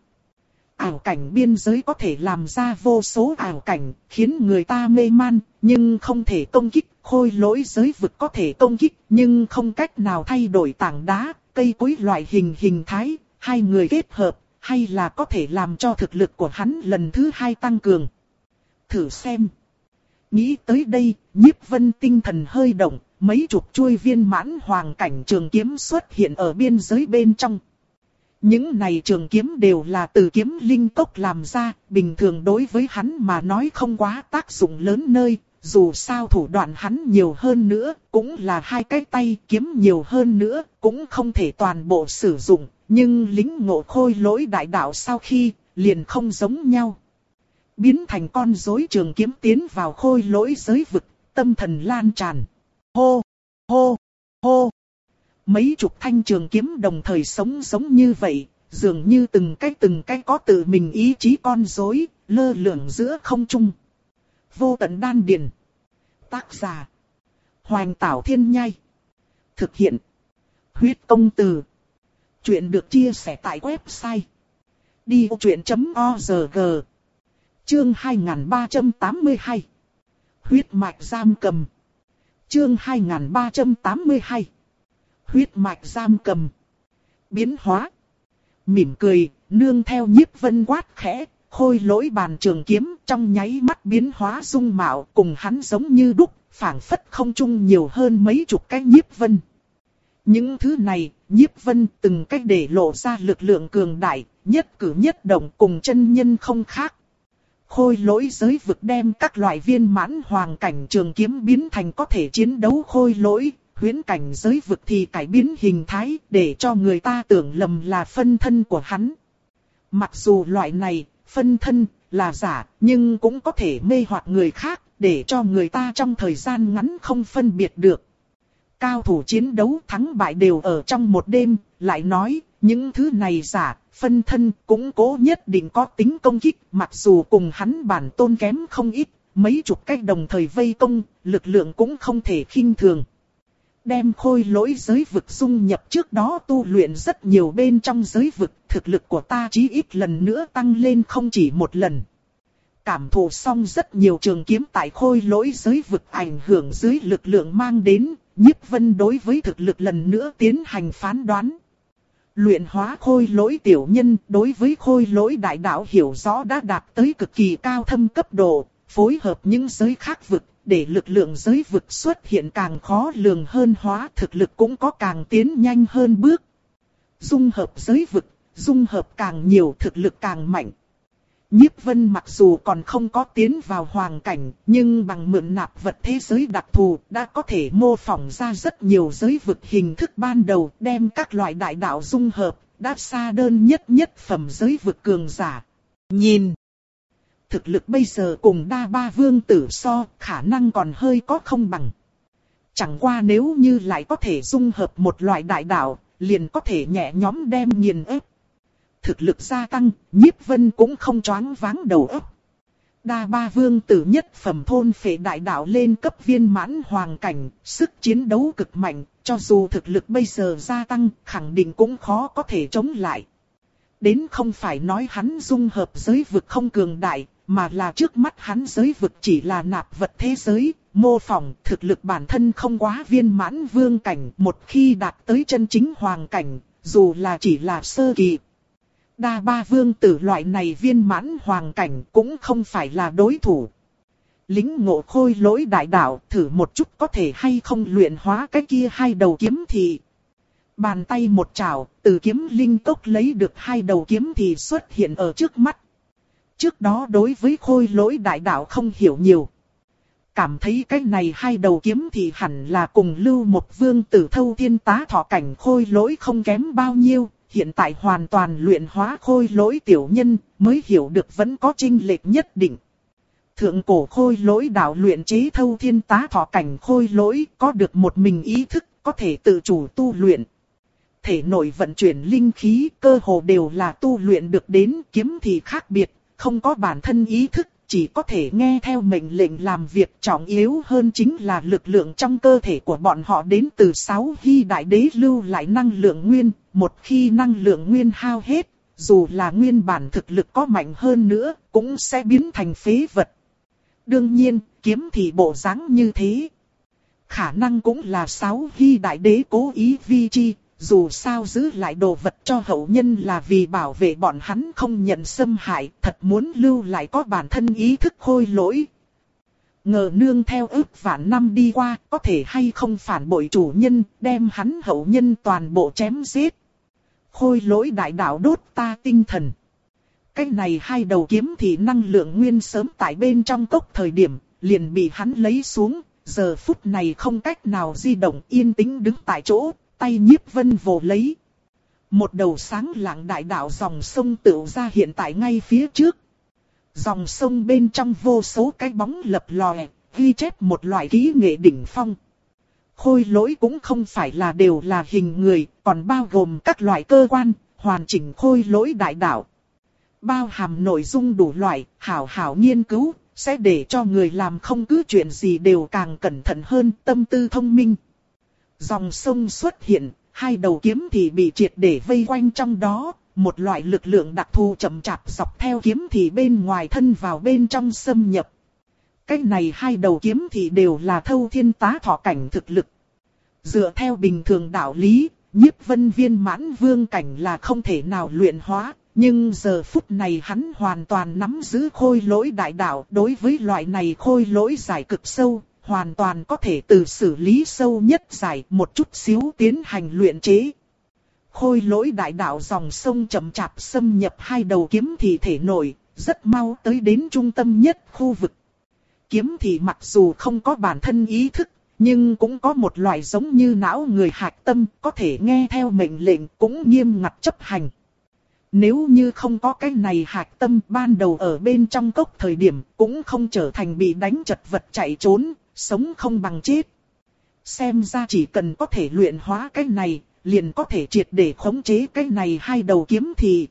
Ảo cảnh biên giới có thể làm ra vô số ảo cảnh, khiến người ta mê man, nhưng không thể công kích. Khôi lỗi giới vực có thể công kích, nhưng không cách nào thay đổi tảng đá, cây cối loại hình hình thái. Hai người kết hợp, hay là có thể làm cho thực lực của hắn lần thứ hai tăng cường. Thử xem. Nghĩ tới đây, Nhiếp Vân tinh thần hơi động, mấy chục chuôi viên mãn hoàng cảnh trường kiếm xuất hiện ở biên giới bên trong. Những này trường kiếm đều là từ kiếm linh tốc làm ra, bình thường đối với hắn mà nói không quá tác dụng lớn nơi, dù sao thủ đoạn hắn nhiều hơn nữa, cũng là hai cái tay kiếm nhiều hơn nữa, cũng không thể toàn bộ sử dụng, nhưng lính ngộ khôi lỗi đại đạo sau khi, liền không giống nhau. Biến thành con rối trường kiếm tiến vào khôi lỗi giới vực, tâm thần lan tràn. Hô, hô, hô. Mấy chục thanh trường kiếm đồng thời sống giống như vậy, dường như từng cái từng cái có tự mình ý chí con rối, lơ lửng giữa không trung. Vô tận đan điền. Tác giả: Hoành Tảo Thiên Nhai. Thực hiện: Huyết Công Từ. Chuyện được chia sẻ tại website đi ô chuyện chấm org. Chương hai nghìn ba trăm tám mươi hai. Huyết mạch giam cầm. Chương hai nghìn ba trăm tám mươi hai. Huyết mạch giam cầm. Biến hóa. Mỉm cười, nương theo Nhiếp Vân quát khẽ, khôi lỗi bàn trường kiếm trong nháy mắt biến hóa dung mạo cùng hắn giống như đúc, phảng phất không chung nhiều hơn mấy chục cái Nhiếp Vân. Những thứ này, Nhiếp Vân từng cách để lộ ra lực lượng cường đại, nhất cử nhất động cùng chân nhân không khác. Khôi lỗi giới vực đem các loại viên mãn hoàng cảnh trường kiếm biến thành có thể chiến đấu khôi lỗi, huyễn cảnh giới vực thì cải biến hình thái để cho người ta tưởng lầm là phân thân của hắn. Mặc dù loại này, phân thân, là giả, nhưng cũng có thể mê hoặc người khác, để cho người ta trong thời gian ngắn không phân biệt được. Cao thủ chiến đấu thắng bại đều ở trong một đêm, lại nói, những thứ này giả, phân thân cũng cố nhất định có tính công kích, mặc dù cùng hắn bản tôn kém không ít, mấy chục cách đồng thời vây công, lực lượng cũng không thể khinh thường. Đem khôi lỗi giới vực dung nhập trước đó tu luyện rất nhiều bên trong giới vực, thực lực của ta chí ít lần nữa tăng lên không chỉ một lần. Cảm thụ xong rất nhiều trường kiếm tại khôi lỗi giới vực ảnh hưởng dưới lực lượng mang đến, Nhiếp Vân đối với thực lực lần nữa tiến hành phán đoán. Luyện hóa khôi lỗi tiểu nhân đối với khôi lỗi đại đạo hiểu rõ đã đạt tới cực kỳ cao thâm cấp độ, phối hợp những giới khác vực, để lực lượng giới vực xuất hiện càng khó lường hơn hóa, thực lực cũng có càng tiến nhanh hơn bước. Dung hợp giới vực, dung hợp càng nhiều thực lực càng mạnh. Nhiếp Vân mặc dù còn không có tiến vào hoàng cảnh, nhưng bằng mượn nạp vật thế giới đặc thù đã có thể mô phỏng ra rất nhiều giới vực hình thức ban đầu, đem các loại đại đạo dung hợp, đã xa đơn nhất nhất phẩm giới vực cường giả. Nhìn, thực lực bây giờ cùng đa ba vương tử so, khả năng còn hơi có không bằng. Chẳng qua nếu như lại có thể dung hợp một loại đại đạo, liền có thể nhẹ nhõm đem nghiền ép. Thực lực gia tăng, Nhiếp Vân cũng không choáng váng đầu óc. Đa ba vương tử nhất phẩm thôn phệ đại đạo lên cấp viên mãn hoàng cảnh, sức chiến đấu cực mạnh, cho dù thực lực bây giờ gia tăng, khẳng định cũng khó có thể chống lại. Đến không phải nói hắn dung hợp giới vực không cường đại, mà là trước mắt hắn giới vực chỉ là nạp vật thế giới, mô phỏng thực lực bản thân không quá viên mãn vương cảnh, một khi đạt tới chân chính hoàng cảnh, dù là chỉ là sơ kỳ. Đa ba vương tử loại này viên mãn hoàng cảnh cũng không phải là đối thủ. Lính ngộ khôi lỗi đại đạo thử một chút có thể hay không luyện hóa cái kia hai đầu kiếm thì. Bàn tay một chảo, từ kiếm linh cốc lấy được hai đầu kiếm thì xuất hiện ở trước mắt. Trước đó đối với khôi lỗi đại đạo không hiểu nhiều. Cảm thấy cái này hai đầu kiếm thì hẳn là cùng lưu một vương tử thâu thiên tá thọ cảnh khôi lỗi không kém bao nhiêu. Hiện tại hoàn toàn luyện hóa khôi lỗi tiểu nhân, mới hiểu được vẫn có chênh lệch nhất định. Thượng cổ khôi lỗi đạo luyện chế thâu thiên tá thọ cảnh khôi lỗi, có được một mình ý thức, có thể tự chủ tu luyện. Thể nội vận chuyển linh khí, cơ hồ đều là tu luyện được đến, kiếm thì khác biệt, không có bản thân ý thức, chỉ có thể nghe theo mệnh lệnh làm việc. Trọng yếu hơn chính là lực lượng trong cơ thể của bọn họ đến từ sáu hy đại đế lưu lại năng lượng nguyên. Một khi năng lượng nguyên hao hết, dù là nguyên bản thực lực có mạnh hơn nữa, cũng sẽ biến thành phế vật. Đương nhiên, kiếm thì bộ dáng như thế. Khả năng cũng là sáu hy đại đế cố ý vi chi, dù sao giữ lại đồ vật cho hậu nhân là vì bảo vệ bọn hắn không nhận xâm hại, thật muốn lưu lại có bản thân ý thức khôi lỗi. Ngờ nương theo ước vạn năm đi qua, có thể hay không phản bội chủ nhân, đem hắn hậu nhân toàn bộ chém giết. Khôi lỗi đại đạo đốt ta tinh thần. Cái này hai đầu kiếm thì năng lượng nguyên sớm tại bên trong cốc thời điểm, liền bị hắn lấy xuống, giờ phút này không cách nào di động, yên tĩnh đứng tại chỗ, tay Nhiếp Vân vồ lấy. Một đầu sáng lạng đại đạo dòng sông tựu ra hiện tại ngay phía trước. Dòng sông bên trong vô số cái bóng lập lòe, ghi chép một loại kỹ nghệ đỉnh phong. Khôi lỗi cũng không phải là đều là hình người, còn bao gồm các loại cơ quan, hoàn chỉnh khôi lỗi đại đạo. Bao hàm nội dung đủ loại, hảo hảo nghiên cứu, sẽ để cho người làm không cứ chuyện gì đều càng cẩn thận hơn, tâm tư thông minh. Dòng sông xuất hiện, hai đầu kiếm thì bị triệt để vây quanh trong đó, một loại lực lượng đặc thù chậm chạp dọc theo kiếm thì bên ngoài thân vào bên trong xâm nhập. Cái này hai đầu kiếm thì đều là thâu thiên tá thọ cảnh thực lực. Dựa theo bình thường đạo lý, Nhiếp Vân viên mãn vương cảnh là không thể nào luyện hóa, nhưng giờ phút này hắn hoàn toàn nắm giữ khôi lỗi đại đạo, đối với loại này khôi lỗi giải cực sâu, hoàn toàn có thể từ xử lý sâu nhất giải một chút xíu tiến hành luyện chế. Khôi lỗi đại đạo dòng sông chậm chạp xâm nhập hai đầu kiếm thì thể nổi, rất mau tới đến trung tâm nhất khu vực. Kiếm thì mặc dù không có bản thân ý thức, nhưng cũng có một loại giống như não người hạch tâm, có thể nghe theo mệnh lệnh cũng nghiêm ngặt chấp hành. Nếu như không có cái này hạch tâm ban đầu ở bên trong cốc thời điểm, cũng không trở thành bị đánh chật vật chạy trốn, sống không bằng chết. Xem ra chỉ cần có thể luyện hóa cái này, liền có thể triệt để khống chế cái này hai đầu kiếm thì.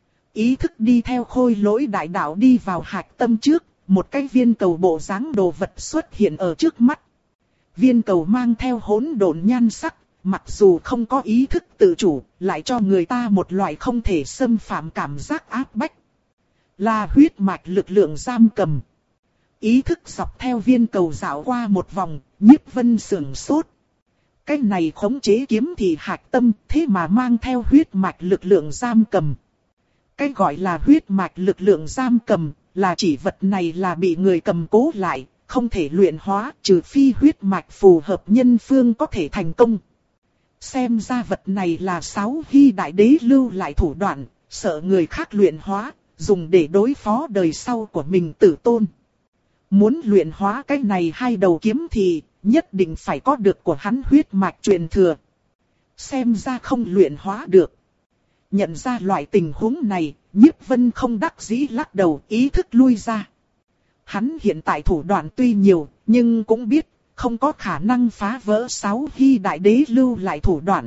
Ý thức đi theo khôi lỗi đại đạo đi vào hạch tâm trước, một cái viên cầu bộ dáng đồ vật xuất hiện ở trước mắt. viên cầu mang theo hỗn độn nhan sắc, mặc dù không có ý thức tự chủ, lại cho người ta một loại không thể xâm phạm cảm giác áp bách. Là huyết mạch lực lượng giam cầm. Ý thức dọc theo viên cầu dạo qua một vòng, Nhiếp Vân sửng sốt. Cái này khống chế kiếm thì hạch tâm, thế mà mang theo huyết mạch lực lượng giam cầm. Cái gọi là huyết mạch lực lượng giam cầm, là chỉ vật này là bị người cầm cố lại, không thể luyện hóa, trừ phi huyết mạch phù hợp nhân phương có thể thành công. Xem ra vật này là sáu hy đại đế lưu lại thủ đoạn, sợ người khác luyện hóa, dùng để đối phó đời sau của mình tử tôn. Muốn luyện hóa cái này hai đầu kiếm thì nhất định phải có được của hắn huyết mạch truyền thừa. Xem ra không luyện hóa được. Nhận ra loại tình huống này, Nhiếp Vân không đắc dĩ lắc đầu, ý thức lui ra. Hắn hiện tại thủ đoạn tuy nhiều, nhưng cũng biết không có khả năng phá vỡ sáu hy đại đế lưu lại thủ đoạn.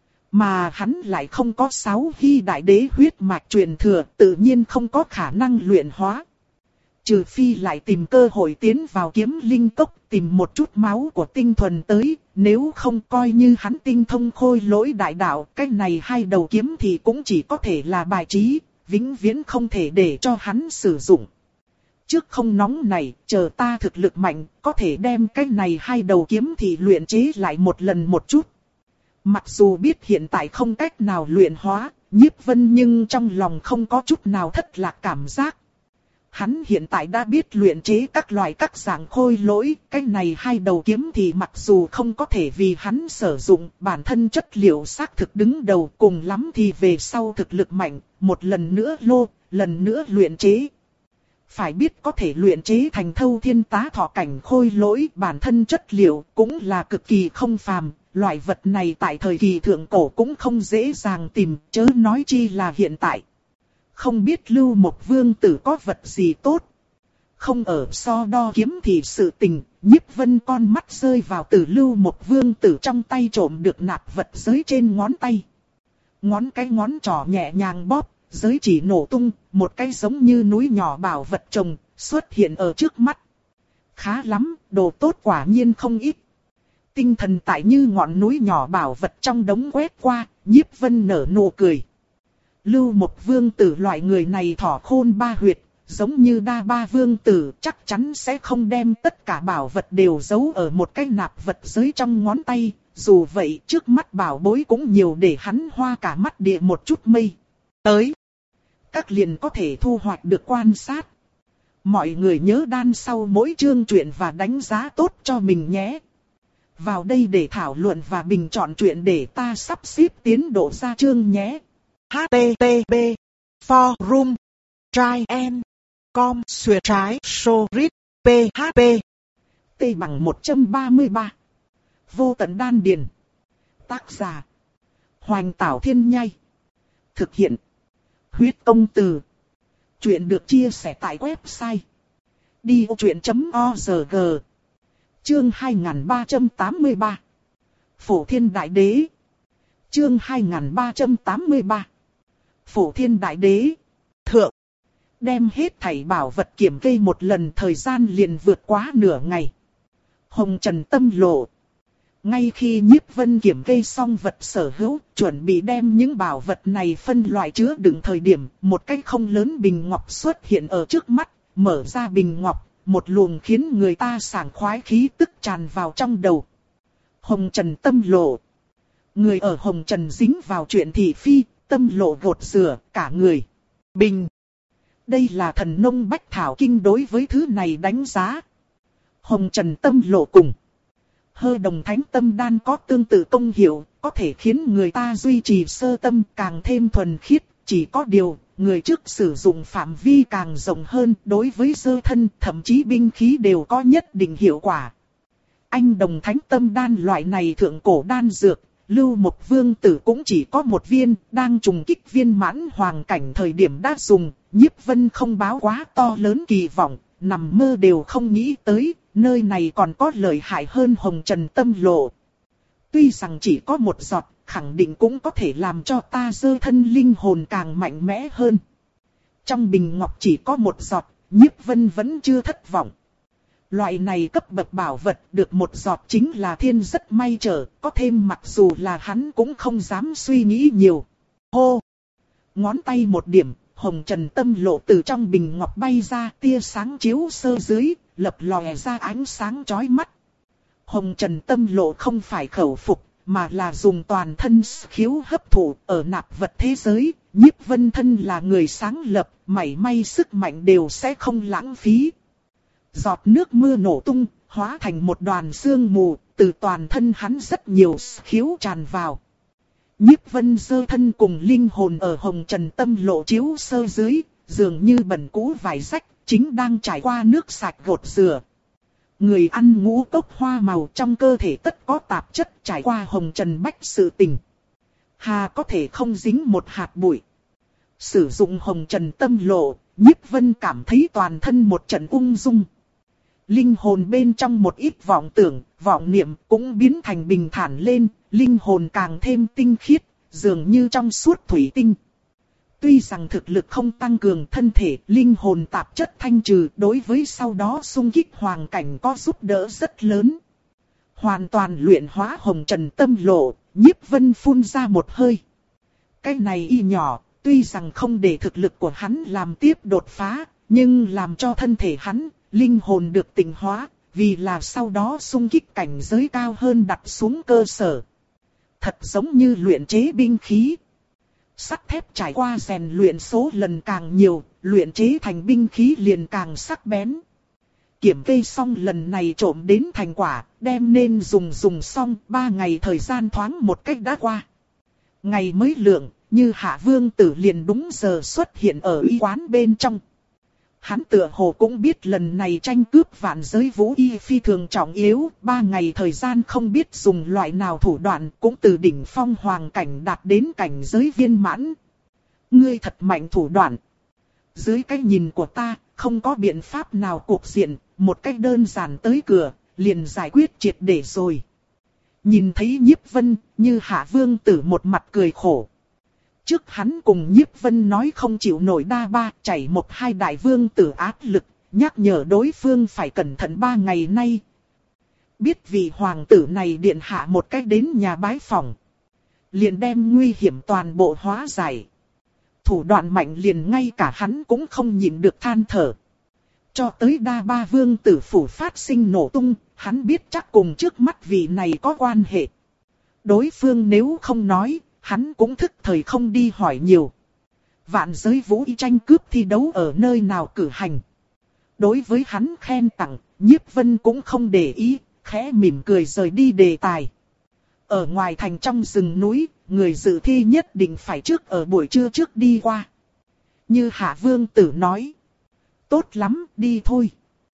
Mà hắn lại không có sáu hy đại đế huyết mạch truyền thừa, tự nhiên không có khả năng luyện hóa. Trừ phi lại tìm cơ hội tiến vào kiếm linh cốc, tìm một chút máu của tinh thuần tới, nếu không coi như hắn tinh thông khôi lỗi đại đạo, cái này hai đầu kiếm thì cũng chỉ có thể là bài trí, vĩnh viễn không thể để cho hắn sử dụng. Trước không nóng này, chờ ta thực lực mạnh, có thể đem cái này hai đầu kiếm thì luyện chế lại một lần một chút. Mặc dù biết hiện tại không cách nào luyện hóa, Nhiếp Vân nhưng trong lòng không có chút nào thất lạc cảm giác. Hắn hiện tại đã biết luyện chế các loại các dạng khôi lỗi, cái này hai đầu kiếm thì mặc dù không có thể vì hắn sử dụng, bản thân chất liệu xác thực đứng đầu, cùng lắm thì về sau thực lực mạnh, một lần nữa lô, lần nữa luyện chế. Phải biết có thể luyện chế thành thâu thiên tá thọ cảnh khôi lỗi, bản thân chất liệu cũng là cực kỳ không phàm, loại vật này tại thời kỳ thượng cổ cũng không dễ dàng tìm, chớ nói chi là hiện tại. Không biết Lưu Mộc Vương tử có vật gì tốt. Không ở so đo kiếm thì sự tình, Nhiếp Vân con mắt rơi vào từ Lưu Mộc Vương tử trong tay trộm được nạp vật giới trên ngón tay. Ngón cái ngón trỏ nhẹ nhàng bóp, giới chỉ nổ tung, một cái giống như núi nhỏ bảo vật trồng, xuất hiện ở trước mắt. Khá lắm, đồ tốt quả nhiên không ít. Tinh thần tại như ngọn núi nhỏ bảo vật trong đống quét qua, Nhiếp Vân nở nụ cười. Lưu Mộc Vương tử loại người này thỏ khôn ba huyệt, giống như Đa Ba Vương tử chắc chắn sẽ không đem tất cả bảo vật đều giấu ở một cái nạp vật giới trong ngón tay. Dù vậy trước mắt bảo bối cũng nhiều để hắn hoa cả mắt địa một chút mây. Tới, các liền có thể thu hoạch được quan sát. Mọi người nhớ đan sau mỗi chương truyện và đánh giá tốt cho mình nhé. Vào đây để thảo luận và bình chọn truyện để ta sắp xếp tiến độ ra chương nhé. H T T P Forum Try and Com Xuyệt trái Sorit P H P T bằng một trăm ba mươi ba. Vô tận đan điền. Tác giả Hoành Tảo Thiên Nhai. Thực hiện Huyết Công Từ. Chuyện được chia sẻ tại website đi vô chuyện chấm org. Chương hai nghìn ba trăm tám mươi ba. Phổ Thiên Đại Đế. Chương hai nghìn ba trăm tám mươi ba. Phổ Thiên Đại Đế. Thượng. Đem hết thảy bảo vật kiểm kê một lần, thời gian liền vượt quá nửa ngày. Hồng Trần tâm lộ. Ngay khi Nhiếp Vân kiểm kê xong vật sở hữu, chuẩn bị đem những bảo vật này phân loại chứa đựng thời điểm, một cái không lớn bình ngọc xuất hiện ở trước mắt, mở ra bình ngọc, một luồng khiến người ta sảng khoái khí tức tràn vào trong đầu. Hồng Trần tâm lộ. Người ở Hồng Trần dính vào chuyện thị phi, tâm lộ gột rửa cả người. Bình. Đây là thần nông bách thảo kinh đối với thứ này đánh giá. Hồng Trần tâm lộ cùng Hơ Đồng Thánh Tâm Đan có tương tự công hiệu, có thể khiến người ta duy trì sơ tâm càng thêm thuần khiết. Chỉ có điều, người trước sử dụng phạm vi càng rộng hơn, đối với sơ thân, thậm chí binh khí đều có nhất định hiệu quả. Anh Đồng Thánh Tâm Đan loại này thượng cổ đan dược, Lưu Mộc Vương tử cũng chỉ có một viên, đang trùng kích viên mãn hoàng cảnh thời điểm đã dùng. Nhiếp Vân không báo quá to lớn kỳ vọng, nằm mơ đều không nghĩ tới, nơi này còn có lợi hại hơn Hồng Trần tâm lộ. Tuy rằng chỉ có một giọt, khẳng định cũng có thể làm cho ta dơ thân linh hồn càng mạnh mẽ hơn. Trong bình ngọc chỉ có một giọt, Nhiếp Vân vẫn chưa thất vọng. Loại này cấp bậc bảo vật được một giọt chính là thiên rất may trở, có thêm mặc dù là hắn cũng không dám suy nghĩ nhiều. Hô! Ngón tay một điểm, hồng trần tâm lộ từ trong bình ngọc bay ra, tia sáng chiếu sơ dưới, lập lòe ra ánh sáng chói mắt. Hồng trần tâm lộ không phải khẩu phục, mà là dùng toàn thân khiếu hấp thụ ở nạp vật thế giới. Nhiếp Vân thân là người sáng lập, mảy may sức mạnh đều sẽ không lãng phí. Giọt nước mưa nổ tung, hóa thành một đoàn sương mù, từ toàn thân hắn rất nhiều khiếu tràn vào. Nhiếp Vân giơ thân cùng linh hồn ở hồng trần tâm lộ chiếu sơ dưới, dường như bẩn cũ vải rách, chính đang trải qua nước sạch gột rửa. Người ăn ngũ cốc hoa màu trong cơ thể tất có tạp chất, trải qua hồng trần bách sự tình. Hà có thể không dính một hạt bụi. Sử dụng hồng trần tâm lộ, Nhiếp Vân cảm thấy toàn thân một trận ung dung. Linh hồn bên trong một ít vọng tưởng, vọng niệm cũng biến thành bình thản lên, linh hồn càng thêm tinh khiết, dường như trong suốt thủy tinh. Tuy rằng thực lực không tăng cường thân thể, linh hồn tạp chất thanh trừ đối với sau đó xung kích hoàng cảnh có giúp đỡ rất lớn. Hoàn toàn luyện hóa hồng trần tâm lộ, Nhiếp Vân phun ra một hơi. Cái này y nhỏ, tuy rằng không để thực lực của hắn làm tiếp đột phá, nhưng làm cho thân thể hắn, linh hồn được tịnh hóa, vì là sau đó xung kích cảnh giới cao hơn đặt xuống cơ sở. Thật giống như luyện chế binh khí. Sắt thép trải qua rèn luyện số lần càng nhiều, luyện chế thành binh khí liền càng sắc bén. Kiểm kê xong lần này trộm đến thành quả, đem nên dùng dùng xong, ba ngày thời gian thoáng một cách đã qua. Ngày mới lượng, như Hạ Vương Tử liền đúng giờ xuất hiện ở y quán bên trong. Hắn tựa hồ cũng biết lần này tranh cướp vạn giới vũ y phi thường trọng yếu, ba ngày thời gian không biết dùng loại nào thủ đoạn, cũng từ đỉnh phong hoàng cảnh đạt đến cảnh giới viên mãn. Ngươi thật mạnh thủ đoạn. Dưới cái nhìn của ta, không có biện pháp nào cục diện, một cách đơn giản tới cửa, liền giải quyết triệt để rồi. Nhìn thấy Nhiếp Vân, như Hạ Vương Tử một mặt cười khổ. Trước hắn cùng Nhiếp Vân nói không chịu nổi đa ba, chảy một hai đại vương tử áp lực, nhắc nhở đối phương phải cẩn thận ba ngày nay. Biết vị hoàng tử này điện hạ một cách đến nhà bái phòng. Liền đem nguy hiểm toàn bộ hóa giải. Thủ đoạn mạnh liền ngay cả hắn cũng không nhịn được than thở. Cho tới đa ba vương tử phủ phát sinh nổ tung, hắn biết chắc cùng trước mắt vị này có quan hệ. Đối phương nếu không nói, hắn cũng thức thời không đi hỏi nhiều. Vạn giới vũ y tranh cướp thi đấu ở nơi nào cử hành. Đối với hắn khen tặng, Nhiếp Vân cũng không để ý, khẽ mỉm cười rời đi đề tài. Ở ngoài thành trong rừng núi, người dự thi nhất định phải trước ở buổi trưa trước đi qua. Như Hạ Vương Tử nói. Tốt lắm, đi thôi.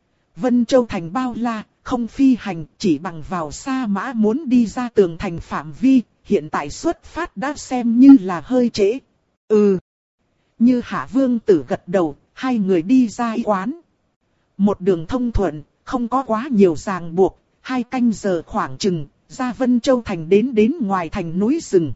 Vân Châu thành bao la, không phi hành, chỉ bằng vào sa mã muốn đi ra tường thành phạm vi, hiện tại xuất phát đã xem như là hơi trễ. Ừ. Như Hạ Vương Tử gật đầu, hai người đi ra y quán. Một đường thông thuận, không có quá nhiều ràng buộc, hai canh giờ khoảng chừng, ra Vân Châu thành đến đến ngoài thành núi rừng.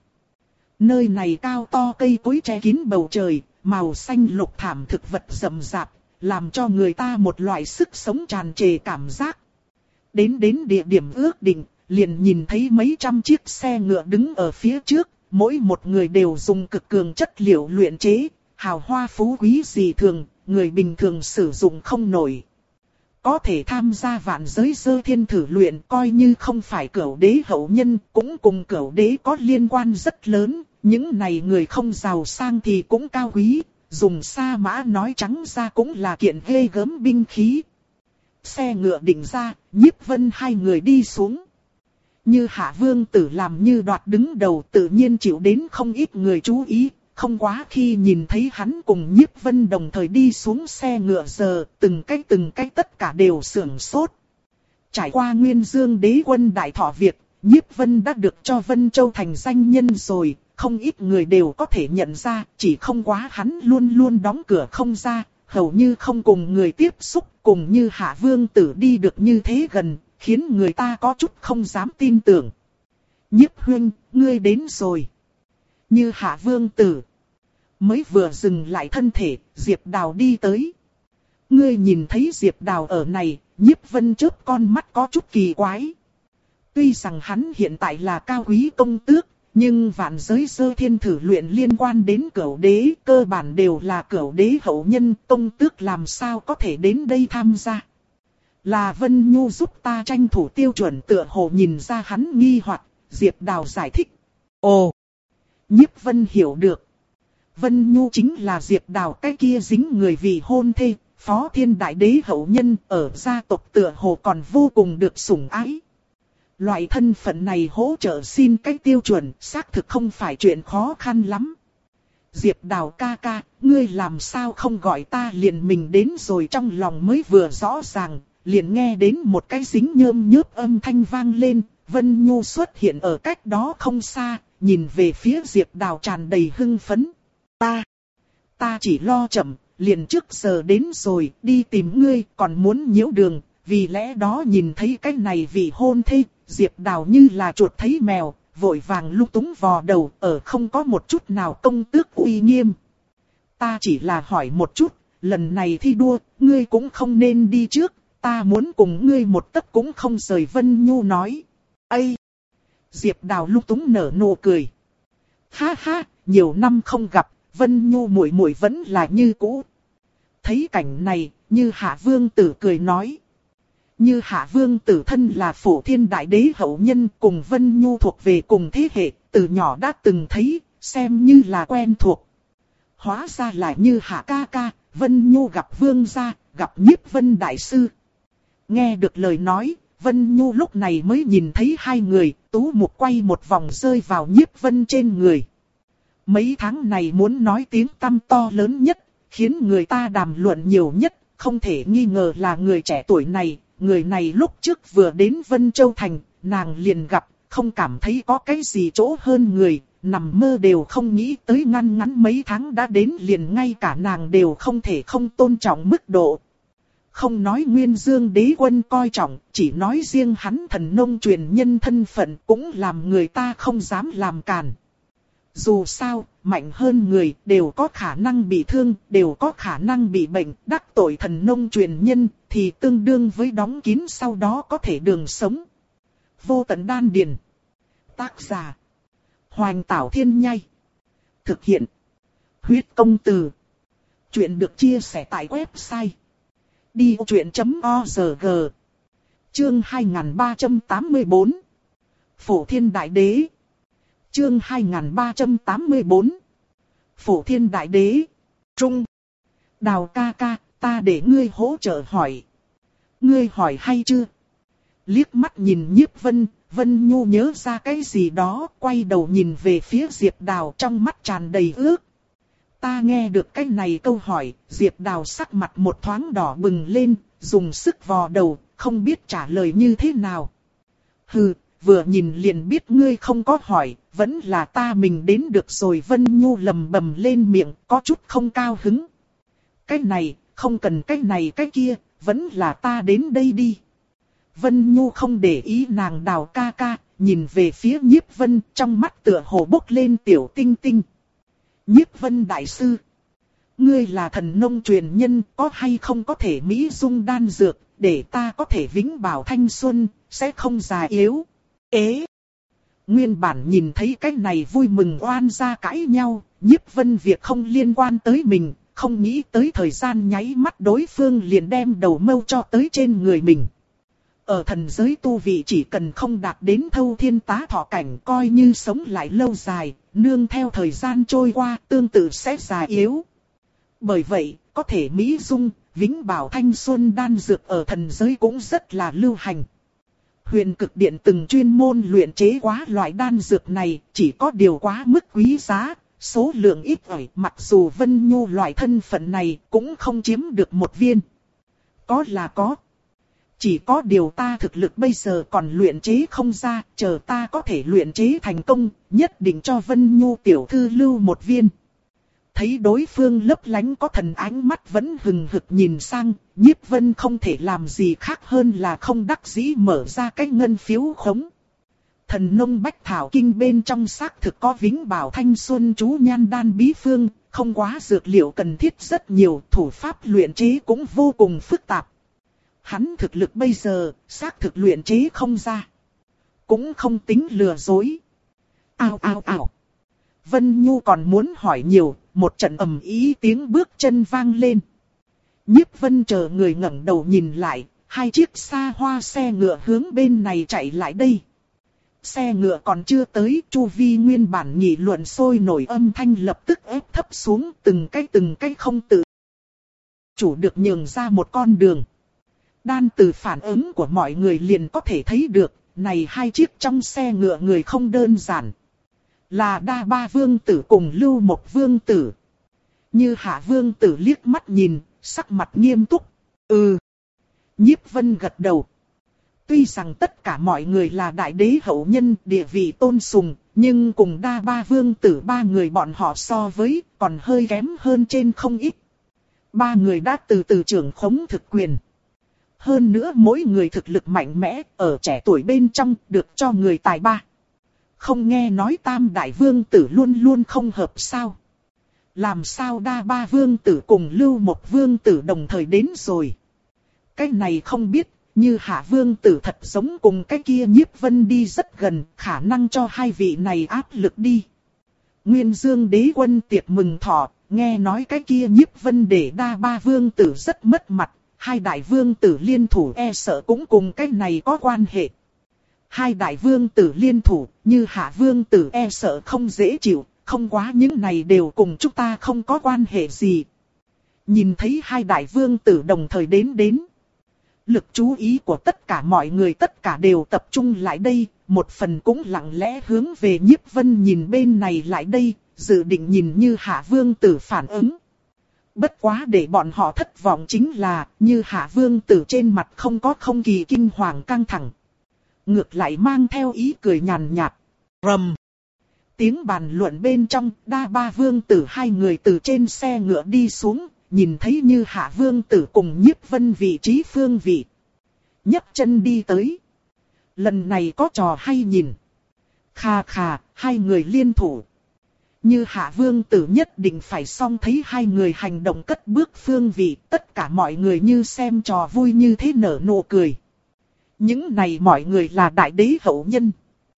Nơi này cao to cây cối che kín bầu trời, màu xanh lục thảm thực vật rậm rạp, làm cho người ta một loại sức sống tràn trề cảm giác. Đến đến địa điểm ước định, liền nhìn thấy mấy trăm chiếc xe ngựa đứng ở phía trước, mỗi một người đều dùng cực cường chất liệu luyện chế, hào hoa phú quý dị thường, người bình thường sử dụng không nổi. Có thể tham gia vạn giới dơ thiên thử luyện coi như không phải cửu đế hậu nhân, cũng cùng cửu đế có liên quan rất lớn, những này người không giàu sang thì cũng cao quý, dùng sa mã nói trắng ra cũng là kiện ghê gớm binh khí. Xe ngựa định ra, Nhiếp Vân hai người đi xuống. Như Hạ Vương Tử làm như đoạt đứng đầu tự nhiên chịu đến không ít người chú ý, không quá khi nhìn thấy hắn cùng Nhiếp Vân đồng thời đi xuống xe ngựa giờ, từng cái từng cái tất cả đều sưởng sốt. Trải qua Nguyên Dương đế quân đại thọ việc, Nhiếp Vân đã được cho Vân Châu thành danh nhân rồi, không ít người đều có thể nhận ra, chỉ không quá hắn luôn luôn đóng cửa không ra, hầu như không cùng người tiếp xúc, cùng như Hạ Vương Tử đi được như thế gần, khiến người ta có chút không dám tin tưởng. Nhiếp huynh, ngươi đến rồi. Như Hạ Vương Tử. Mới vừa dừng lại thân thể, Diệp Đào đi tới. Ngươi nhìn thấy Diệp Đào ở này, Nhiếp Vân chớp con mắt có chút kỳ quái. Tuy rằng hắn hiện tại là cao quý công tước, nhưng vạn giới sơ thiên thử luyện liên quan đến cửu đế cơ bản đều là cửu đế hậu nhân, công tước làm sao có thể đến đây tham gia. Là Vân Nhu giúp ta tranh thủ tiêu chuẩn, tựa hồ nhìn ra hắn nghi hoặc, Diệp Đào giải thích. Ồ! Nhiếp Vân hiểu được. Vân Nhu chính là Diệp Đào cái kia dính người vì hôn thê, Phó Thiên Đại Đế hậu nhân, ở gia tộc tựa hồ còn vô cùng được sủng ái. Loại thân phận này hỗ trợ xin cái tiêu chuẩn, xác thực không phải chuyện khó khăn lắm. Diệp Đào ca ca, ngươi làm sao không gọi ta liền mình đến rồi, trong lòng mới vừa rõ ràng, liền nghe đến một cái dính nhơm nhớp âm thanh vang lên, Vân Nhu xuất hiện ở cách đó không xa, nhìn về phía Diệp Đào tràn đầy hưng phấn. Ta, ta chỉ lo chậm, liền trước giờ đến rồi, đi tìm ngươi, còn muốn nhiễu đường, vì lẽ đó nhìn thấy cái này vị hôn thê, Diệp Đào như là chuột thấy mèo, vội vàng lung túng vò đầu, ở không có một chút nào công tước uy nghiêm. Ta chỉ là hỏi một chút, lần này thi đua, ngươi cũng không nên đi trước, ta muốn cùng ngươi một tấc cũng không rời, Vân Nhu nói. Ây! Diệp Đào lung túng nở nụ cười. Ha ha, nhiều năm không gặp, Vân Nhu muội muội vẫn là như cũ. Thấy cảnh này, Như Hạ Vương Tử cười nói. Như Hạ Vương Tử thân là Phổ Thiên Đại Đế hậu nhân, cùng Vân Nhu thuộc về cùng thế hệ, từ nhỏ đã từng thấy, xem như là quen thuộc. Hóa ra là Như Hạ ca ca, Vân Nhu gặp Vương gia, gặp Nhiếp Vân Đại Sư. Nghe được lời nói, Vân Nhu lúc này mới nhìn thấy hai người, tú mục quay một vòng rơi vào Nhiếp Vân trên người. Mấy tháng này muốn nói tiếng tăm to lớn nhất, khiến người ta đàm luận nhiều nhất, không thể nghi ngờ là người trẻ tuổi này. Người này lúc trước vừa đến Vân Châu Thành, nàng liền gặp, không cảm thấy có cái gì chỗ hơn người, nằm mơ đều không nghĩ tới ngăn ngắn mấy tháng đã đến, liền ngay cả nàng đều không thể không tôn trọng mức độ. Không nói Nguyên Dương Đế Quân coi trọng, chỉ nói riêng hắn thần nông truyền nhân thân phận cũng làm người ta không dám làm càn. Dù sao, mạnh hơn người đều có khả năng bị thương, đều có khả năng bị bệnh, đắc tội thần nông truyền nhân thì tương đương với đóng kín sau đó có thể đường sống. Vô Tận Đan Điền. Tác giả: Hoành Tảo Thiên Nhai. Thực hiện: Huyết Công Từ. Chuyện được chia sẻ tại website đi vô chuyện chấm org. Chương hai nghìn ba trăm tám mươi tư. Phổ Thiên Đại Đế. Chương hai nghìn ba trăm tám mươi tư. Phổ Thiên Đại Đế. Trung. Đào ca ca, ta để ngươi hỗ trợ hỏi. Ngươi hỏi hay chưa? Liếc mắt nhìn Nhiếp Vân, Vân Nhu nhớ ra cái gì đó, quay đầu nhìn về phía Diệp Đào, trong mắt tràn đầy ước. Ta nghe được cái này câu hỏi, Diệp Đào sắc mặt một thoáng đỏ bừng lên, dùng sức vò đầu, không biết trả lời như thế nào. Hừ, vừa nhìn liền biết ngươi không có hỏi, vẫn là ta mình đến được rồi. Vân Nhu lầm bầm lên miệng, có chút không cao hứng. Cái này, không cần cái này cái kia, vẫn là ta đến đây đi. Vân Nhu không để ý nàng Đào ca ca, nhìn về phía Nhiếp Vân, trong mắt tựa hồ bốc lên tiểu tinh tinh. Nhiếp Vân Đại Sư, ngươi là thần nông truyền nhân, có hay không có thể mỹ dung đan dược, để ta có thể vĩnh bảo thanh xuân, sẽ không già yếu. Ế! Nguyên bản nhìn thấy cái này vui mừng oan gia cãi nhau, Nhiếp Vân việc không liên quan tới mình, không nghĩ tới thời gian nháy mắt đối phương liền đem đầu mâu cho tới trên người mình. Ở thần giới tu vị chỉ cần không đạt đến thâu thiên tá thọ cảnh, coi như sống lại lâu dài, nương theo thời gian trôi qua tương tự sẽ già yếu. Bởi vậy, có thể mỹ dung, vĩnh bảo thanh xuân đan dược ở thần giới cũng rất là lưu hành. Huyền Cực Điện từng chuyên môn luyện chế quá loại đan dược này, chỉ có điều quá mức quý giá, số lượng ít ỏi, mặc dù Vân Nhu loại thân phận này cũng không chiếm được một viên. Có là có. Chỉ có điều ta thực lực bây giờ còn luyện chế không ra, chờ ta có thể luyện chế thành công, nhất định cho Vân Nhu tiểu thư lưu một viên. Thấy đối phương lấp lánh có thần ánh mắt vẫn hừng hực nhìn sang, Nhiếp Vân không thể làm gì khác hơn là không đắc dĩ mở ra cái ngân phiếu khống. Thần nông bách thảo kinh bên trong xác thực có vĩnh bảo thanh xuân chú nhan đan bí phương, không quá dược liệu cần thiết rất nhiều, thủ pháp luyện chế cũng vô cùng phức tạp. Hắn thực lực bây giờ, xác thực luyện chế không ra. Cũng không tính lừa dối. Ao ao ao. Vân Nhu còn muốn hỏi nhiều, một trận ầm ĩ tiếng bước chân vang lên. Nhiếp Vân chờ người ngẩng đầu nhìn lại, hai chiếc xa hoa xe ngựa hướng bên này chạy lại đây. Xe ngựa còn chưa tới, chu vi nguyên bản nghị luận sôi nổi âm thanh lập tức ép thấp xuống, từng cái từng cái không tự chủ được nhường ra một con đường. Đan từ phản ứng của mọi người liền có thể thấy được, này hai chiếc trong xe ngựa người không đơn giản. Là Đa Ba Vương Tử cùng Lưu Một Vương Tử. Như Hạ Vương Tử liếc mắt nhìn, sắc mặt nghiêm túc. Ừ. Nhiếp Vân gật đầu. Tuy rằng tất cả mọi người là đại đế hậu nhân, địa vị tôn sùng, nhưng cùng Đa Ba Vương Tử ba người bọn họ so với, còn hơi kém hơn trên không ít. Ba người đã từ từ trưởng khống thực quyền. Hơn nữa mỗi người thực lực mạnh mẽ, ở trẻ tuổi bên trong, được cho người tài ba. Không nghe nói Tam Đại Vương Tử luôn luôn không hợp sao. Làm sao Đa Ba Vương Tử cùng Lưu Một Vương Tử đồng thời đến rồi. Cái này không biết, như Hạ Vương Tử thật giống cùng cái kia Nhiếp Vân đi rất gần, khả năng cho hai vị này áp lực đi. Nguyên Dương Đế Quân tiệc mừng thọ, nghe nói cái kia Nhiếp Vân để Đa Ba Vương Tử rất mất mặt, hai đại vương tử liên thủ e sợ cũng cùng cái này có quan hệ. Hai đại vương tử liên thủ, như Hạ Vương Tử e sợ không dễ chịu, không quá những này đều cùng chúng ta không có quan hệ gì. Nhìn thấy hai đại vương tử đồng thời đến đến. Lực chú ý của tất cả mọi người tất cả đều tập trung lại đây, một phần cũng lặng lẽ hướng về Nhiếp Vân nhìn bên này lại đây, dự định nhìn như Hạ Vương Tử phản ứng. Bất quá để bọn họ thất vọng chính là, như Hạ Vương Tử trên mặt không có không kỳ kinh hoàng căng thẳng. Ngược lại mang theo ý cười nhàn nhạt. Rầm. Tiếng bàn luận bên trong, Đa Ba Vương Tử hai người từ trên xe ngựa đi xuống, nhìn thấy như Hạ Vương Tử cùng Nhiếp Vân vị trí phương vị. nhấc chân đi tới. Lần này có trò hay nhìn. Khà khà, hai người liên thủ. Như Hạ Vương Tử nhất định phải xong thấy hai người hành động cất bước phương vị, tất cả mọi người như xem trò vui như thế nở nụ cười. Những này mọi người là đại đế hậu nhân.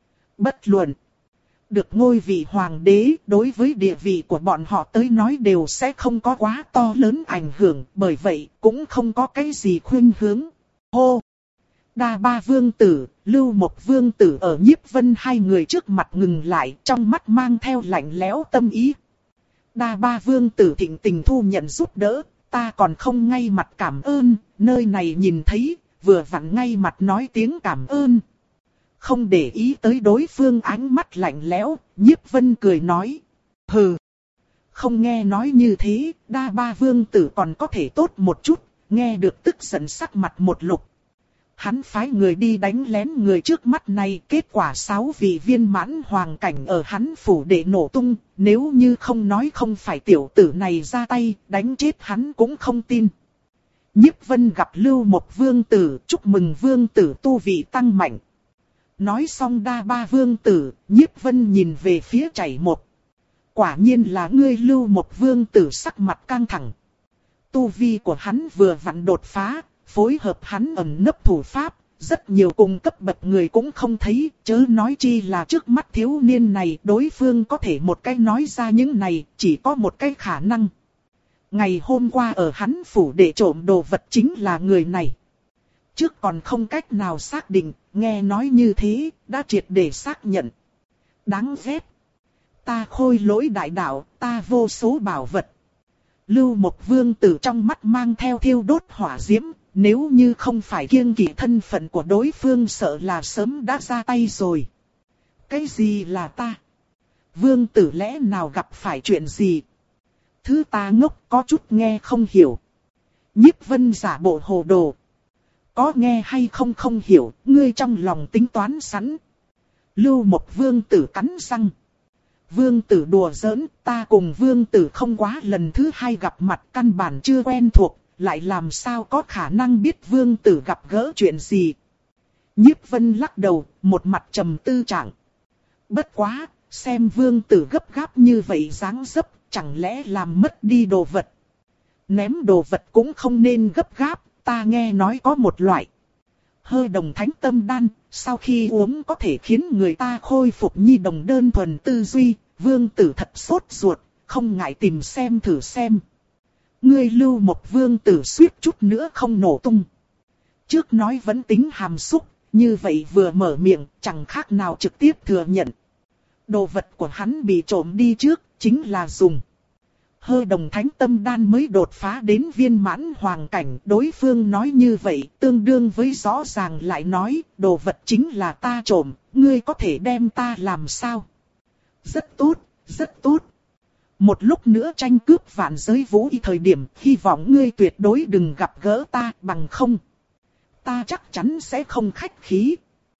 Bất luận. Được ngôi vị hoàng đế, đối với địa vị của bọn họ tới nói đều sẽ không có quá to lớn ảnh hưởng, bởi vậy cũng không có cái gì khuyên hướng. Hô! Đa Ba Vương Tử, Lưu Một Vương Tử ở Nhiếp Vân hai người trước mặt ngừng lại, trong mắt mang theo lạnh lẽo tâm ý. Đa Ba Vương Tử thịnh tình thu nhận giúp đỡ, ta còn không ngay mặt cảm ơn, nơi này nhìn thấy, vừa vặn ngay mặt nói tiếng cảm ơn. Không để ý tới đối phương ánh mắt lạnh lẽo, Nhiếp Vân cười nói. Hừ! Không nghe nói như thế, Đa Ba Vương Tử còn có thể tốt một chút, nghe được tức giận sắc mặt một lục. Hắn phái người đi đánh lén người trước mắt này, kết quả sáu vị viên mãn hoàng cảnh ở hắn phủ để nổ tung, nếu như không nói không phải tiểu tử này ra tay, đánh chết hắn cũng không tin. Nhiếp Vân gặp Lưu Một Vương Tử, chúc mừng Vương Tử tu vị tăng mạnh. Nói xong Đa Ba Vương Tử, Nhiếp Vân nhìn về phía Chảy Một. Quả nhiên là ngươi. Lưu Một Vương Tử sắc mặt căng thẳng. Tu vi của hắn vừa vặn đột phá, phối hợp hắn ẩn nấp thủ pháp, rất nhiều cùng cấp bậc người cũng không thấy, chớ nói chi là trước mắt thiếu niên này, đối phương có thể một cái nói ra những này, chỉ có một cái khả năng. Ngày hôm qua ở hắn phủ để trộm đồ vật chính là người này. Trước còn không cách nào xác định, nghe nói như thế, đã triệt để xác nhận. Đáng ghét. Ta khôi lỗi đại đạo, ta vô số bảo vật. Lưu Một Vương Tử trong mắt mang theo thiêu đốt hỏa diễm, nếu như không phải kiêng kỵ thân phận của đối phương sợ là sớm đã ra tay rồi. Cái gì là ta? Vương Tử lẽ nào gặp phải chuyện gì? Thứ ta ngốc có chút nghe không hiểu. Nhiếp Vân giả bộ hồ đồ. Có nghe hay không không hiểu, ngươi trong lòng tính toán sẵn. Lưu Một Vương Tử cắn răng. Vương Tử đùa giỡn, ta cùng Vương Tử không quá lần thứ hai gặp mặt, căn bản chưa quen thuộc, lại làm sao có khả năng biết Vương Tử gặp gỡ chuyện gì. Nhiếp Vân lắc đầu, một mặt trầm tư trạng. Bất quá, xem Vương Tử gấp gáp như vậy dáng dấp, chẳng lẽ làm mất đi đồ vật. Ném đồ vật cũng không nên gấp gáp, ta nghe nói có một loại hơi đồng thánh tâm đan, sau khi uống có thể khiến người ta khôi phục nhi đồng đơn thuần tư duy. Vương tử thật sốt ruột, không ngại tìm xem thử xem. Ngươi Lưu một vương tử suýt chút nữa không nổ tung. Trước nói vẫn tính hàm xúc, như vậy vừa mở miệng chẳng khác nào trực tiếp thừa nhận. Đồ vật của hắn bị trộm đi trước, chính là dùng hơi đồng thánh tâm đan mới đột phá đến viên mãn hoàng cảnh. Đối phương nói như vậy tương đương với rõ ràng lại nói đồ vật chính là ta trộm, ngươi có thể đem ta làm sao? Rất tốt, rất tốt. Một lúc nữa tranh cướp vạn giới vũ y thời điểm, hy vọng ngươi tuyệt đối đừng gặp gỡ ta, bằng không ta chắc chắn sẽ không khách khí.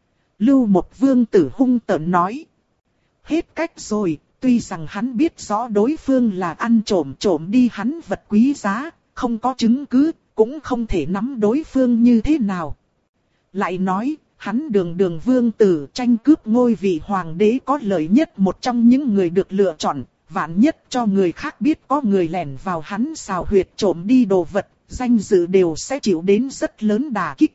Lưu một vương tử hung tợn nói. Hết cách rồi, tuy rằng hắn biết rõ đối phương là ăn trộm trộm đi hắn vật quý giá, không có chứng cứ, cũng không thể nắm đối phương như thế nào. Lại nói, hắn đường đường vương tử tranh cướp ngôi vị hoàng đế có lợi nhất một trong những người được lựa chọn, vạn nhất cho người khác biết có người lẻn vào hắn xào huyệt trộm đi đồ vật, danh dự đều sẽ chịu đến rất lớn đả kích.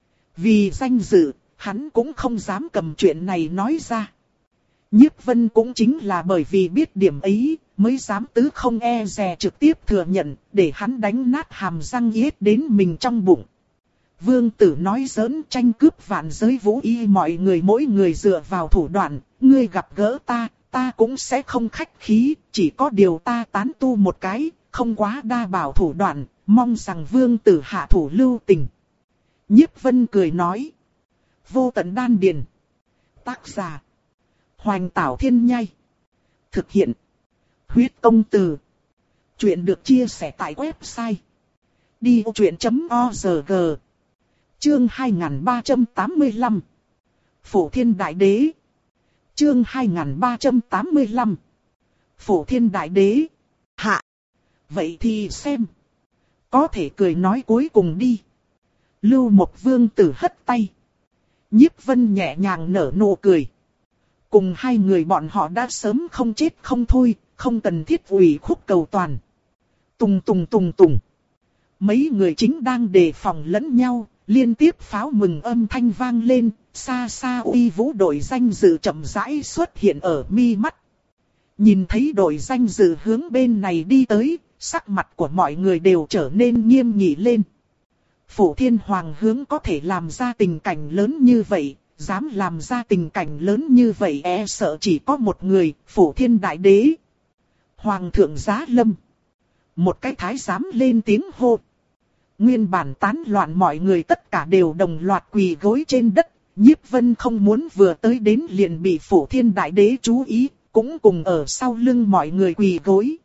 Vì danh dự, hắn cũng không dám cầm chuyện này nói ra. Nhiếp Vân cũng chính là bởi vì biết điểm ấy, mới dám tứ không e dè trực tiếp thừa nhận, để hắn đánh nát hàm răng yết đến mình trong bụng. Vương tử nói giỡn tranh cướp vạn giới vũ y mọi người mỗi người dựa vào thủ đoạn, ngươi gặp gỡ ta, ta cũng sẽ không khách khí, chỉ có điều ta tán tu một cái, không quá đa bảo thủ đoạn, mong rằng vương tử hạ thủ lưu tình. Nhiếp Vân cười nói. Vô tận đan điền. Tác giả. Hoành Tảo Thiên Nhai. Thực hiện. Huyết Công Từ. Chuyện được chia sẻ tại website đi ô chuyện chấm org. Chương hai nghìn ba trăm tám mươi lăm. Phổ Thiên Đại Đế. Chương hai nghìn ba trăm tám mươi lăm. Phổ Thiên Đại Đế. Hạ. Vậy thì xem. Có thể cười nói cuối cùng đi. Lưu một vương tử hất tay. Nhiếp Vân nhẹ nhàng nở nụ cười. Cùng hai người bọn họ đã sớm không chết không thôi, không cần thiết ủy khúc cầu toàn. Tùng tùng tùng tùng. Mấy người chính đang đề phòng lẫn nhau, liên tiếp pháo mừng âm thanh vang lên, xa xa uy vũ đội danh dự chậm rãi xuất hiện ở mi mắt. Nhìn thấy đội danh dự hướng bên này đi tới, sắc mặt của mọi người đều trở nên nghiêm nghị lên. Phổ Thiên Hoàng hướng có thể làm ra tình cảnh lớn như vậy, dám làm ra tình cảnh lớn như vậy e sợ chỉ có một người, Phổ Thiên Đại Đế. Hoàng thượng Giá Lâm. Một cái thái giám lên tiếng hô. Nguyên bản tán loạn mọi người tất cả đều đồng loạt quỳ gối trên đất. Nhiếp Vân không muốn vừa tới đến liền bị Phổ Thiên Đại Đế chú ý, cũng cùng ở sau lưng mọi người quỳ gối.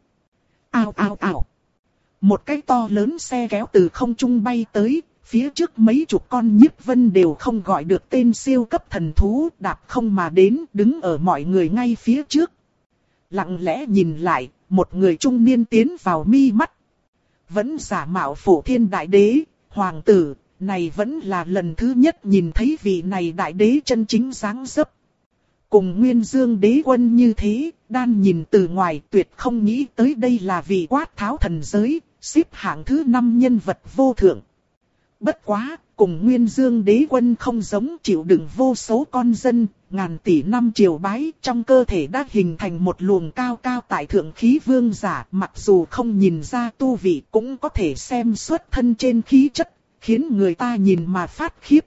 Ao ao ao. Một cái to lớn xe kéo từ không trung bay tới, phía trước mấy chục con Nhiếp Vân đều không gọi được tên siêu cấp thần thú, đạp không mà đến, đứng ở mọi người ngay phía trước. Lặng lẽ nhìn lại, một người trung niên tiến vào mi mắt. Vẫn giả mạo Phổ Thiên Đại Đế, hoàng tử, này vẫn là lần thứ nhất nhìn thấy vị này đại đế chân chính dáng dấp. Cùng Nguyên Dương Đế Quân như thế, đan nhìn từ ngoài tuyệt không nghĩ tới đây là vị quát tháo thần giới, xếp hạng thứ năm nhân vật vô thượng. Bất quá, cùng Nguyên Dương Đế Quân không giống, chịu đựng vô số con dân, ngàn tỷ năm triều bái, trong cơ thể đã hình thành một luồng cao cao tại thượng khí vương giả, mặc dù không nhìn ra tu vị cũng có thể xem xuất thân trên khí chất, khiến người ta nhìn mà phát khiếp.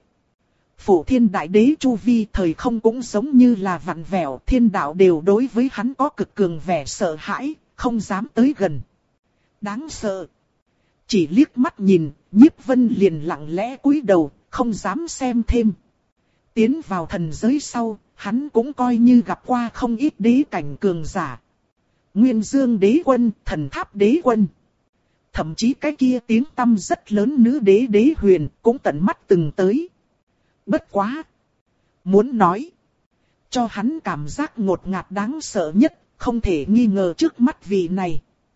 Phổ Thiên Đại Đế chu vi thời không cũng giống như là vặn vẹo, thiên đạo đều đối với hắn có cực cường vẻ sợ hãi, không dám tới gần. Đáng sợ. Chỉ liếc mắt nhìn, Nhiếp Vân liền lặng lẽ cúi đầu, không dám xem thêm. Tiến vào thần giới sau, hắn cũng coi như gặp qua không ít đế cảnh cường giả. Nguyên Dương Đế Quân, Thần Tháp Đế Quân. Thậm chí cái kia tiếng tăm rất lớn nữ đế Đế Huyền cũng tận mắt từng tới. Bất quá. Muốn nói. Cho hắn cảm giác ngột ngạt đáng sợ nhất, không thể nghi ngờ trước mắt vị này.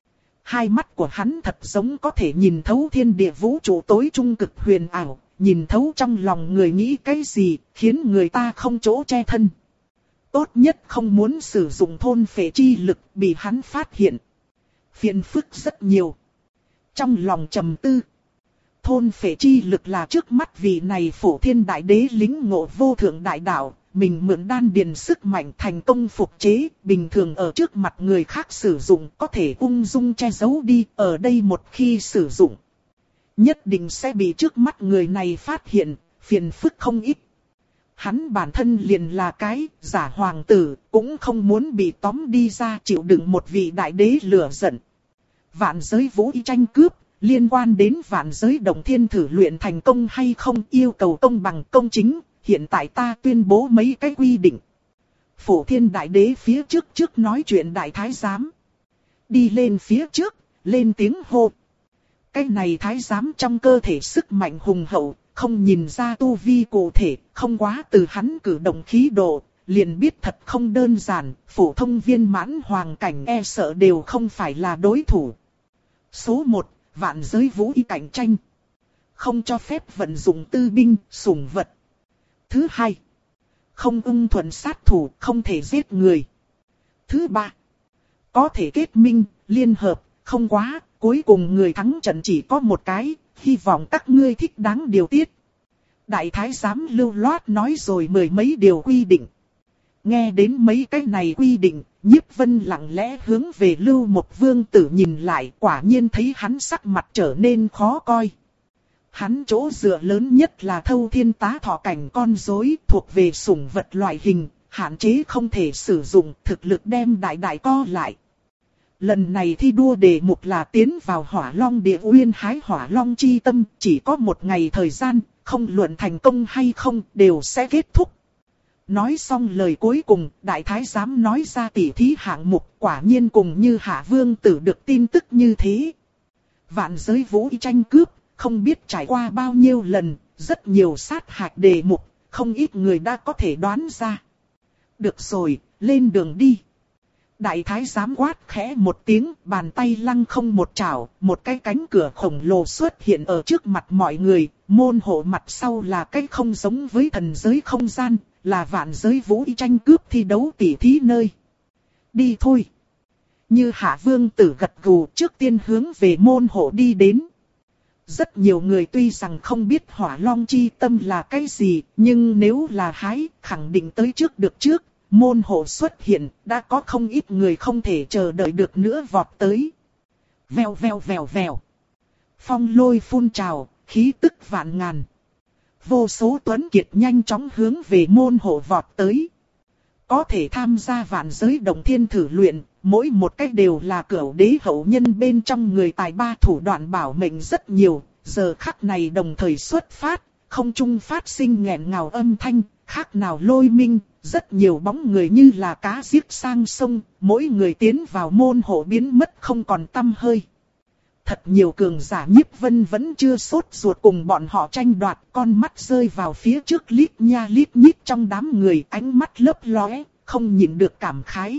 Hai mắt của hắn thật giống có thể nhìn thấu thiên địa vũ trụ tối trung cực huyền ảo, nhìn thấu trong lòng người nghĩ cái gì, khiến người ta không chỗ che thân. Tốt nhất không muốn sử dụng thôn phệ chi lực, bị hắn phát hiện. Phiền phức rất nhiều. Trong lòng trầm tư. thôn phệ chi lực là trước mắt vị này Phổ Thiên Đại Đế lính ngộ vô thượng đại đạo, mình mượn đan điền sức mạnh thành công phục chế, bình thường ở trước mặt người khác sử dụng có thể ung dung che giấu đi, ở đây một khi sử dụng, nhất định sẽ bị trước mắt người này phát hiện, phiền phức không ít. Hắn bản thân liền là cái giả hoàng tử, cũng không muốn bị tóm đi ra chịu đựng một vị đại đế lửa giận. Vạn giới vũ y tranh cướp, liên quan đến vạn giới động thiên thử luyện thành công hay không, yêu cầu công bằng công chính, hiện tại ta tuyên bố mấy cái quy định. Phổ Thiên Đại Đế phía trước trước nói chuyện Đại Thái Giám. Đi lên phía trước, lên tiếng hô. Cái này Thái Giám trong cơ thể sức mạnh hùng hậu, không nhìn ra tu vi cụ thể, không quá từ hắn cử động khí độ, liền biết thật không đơn giản, phổ thông viên mãn hoàng cảnh e sợ đều không phải là đối thủ. Số một, vạn giới vũ y cạnh tranh. Không cho phép vận dụng tư binh, sủng vật. Thứ hai, không ưng thuận sát thủ, không thể giết người. Thứ ba, có thể kết minh, liên hợp, không quá, cuối cùng người thắng trận chỉ có một cái, hy vọng các ngươi thích đáng điều tiết. Đại Thái Giám lưu loát nói rồi mười mấy điều quy định. Nghe đến mấy cái này quy định, Nhiếp Vân lặng lẽ hướng về Lưu Một Vương tử nhìn lại, quả nhiên thấy hắn sắc mặt trở nên khó coi. Hắn chỗ dựa lớn nhất là Thâu Thiên Tá Thọ cảnh con rối, thuộc về sủng vật loại hình, hạn chế không thể sử dụng, thực lực đem đại đại co lại. Lần này thi đua đề mục là tiến vào Hỏa Long Địa Uyên hái Hỏa Long chi tâm, chỉ có một ngày thời gian, không luận thành công hay không đều sẽ kết thúc. Nói xong lời cuối cùng, Đại Thái Giám nói ra tỉ thí hạng mục, quả nhiên cùng như Hạ Vương tử được tin tức như thế. Vạn giới vũ y tranh cướp, không biết trải qua bao nhiêu lần, rất nhiều sát hạch đề mục, không ít người đã có thể đoán ra. Được rồi, lên đường đi. Đại Thái Giám quát khẽ một tiếng, bàn tay lăng không một chảo, một cái cánh cửa khổng lồ xuất hiện ở trước mặt mọi người, môn hộ mặt sau là cái không giống với thần giới không gian, là vạn giới vũ y tranh cướp thi đấu tỉ thí nơi. Đi thôi. Như Hạ Vương tử gật gù, trước tiên hướng về môn hộ đi đến. Rất nhiều người tuy rằng không biết Hỏa Long chi tâm là cái gì, nhưng nếu là hái, khẳng định tới trước được trước. Môn hộ xuất hiện, đã có không ít người không thể chờ đợi được nữa vọt tới. Vèo vèo vèo vèo. Phong lôi phun trào, khí tức vạn ngàn. Vô số tuấn kiệt nhanh chóng hướng về môn hộ vọt tới. Có thể tham gia vạn giới động thiên thử luyện, mỗi một cách đều là cửu đế hậu nhân bên trong người tài ba thủ đoạn bảo mệnh rất nhiều. Giờ khắc này đồng thời xuất phát, không trung phát sinh nghẹn ngào âm thanh, khác nào lôi minh. Rất nhiều bóng người như là cá giết sang sông, mỗi người tiến vào môn hộ biến mất không còn tăm hơi. Thật nhiều cường giả Nhiếp Vân vẫn chưa sốt ruột cùng bọn họ tranh đoạt, con mắt rơi vào phía trước lít nha lít nhít trong đám người, ánh mắt lấp lóe, không nhịn được cảm khái.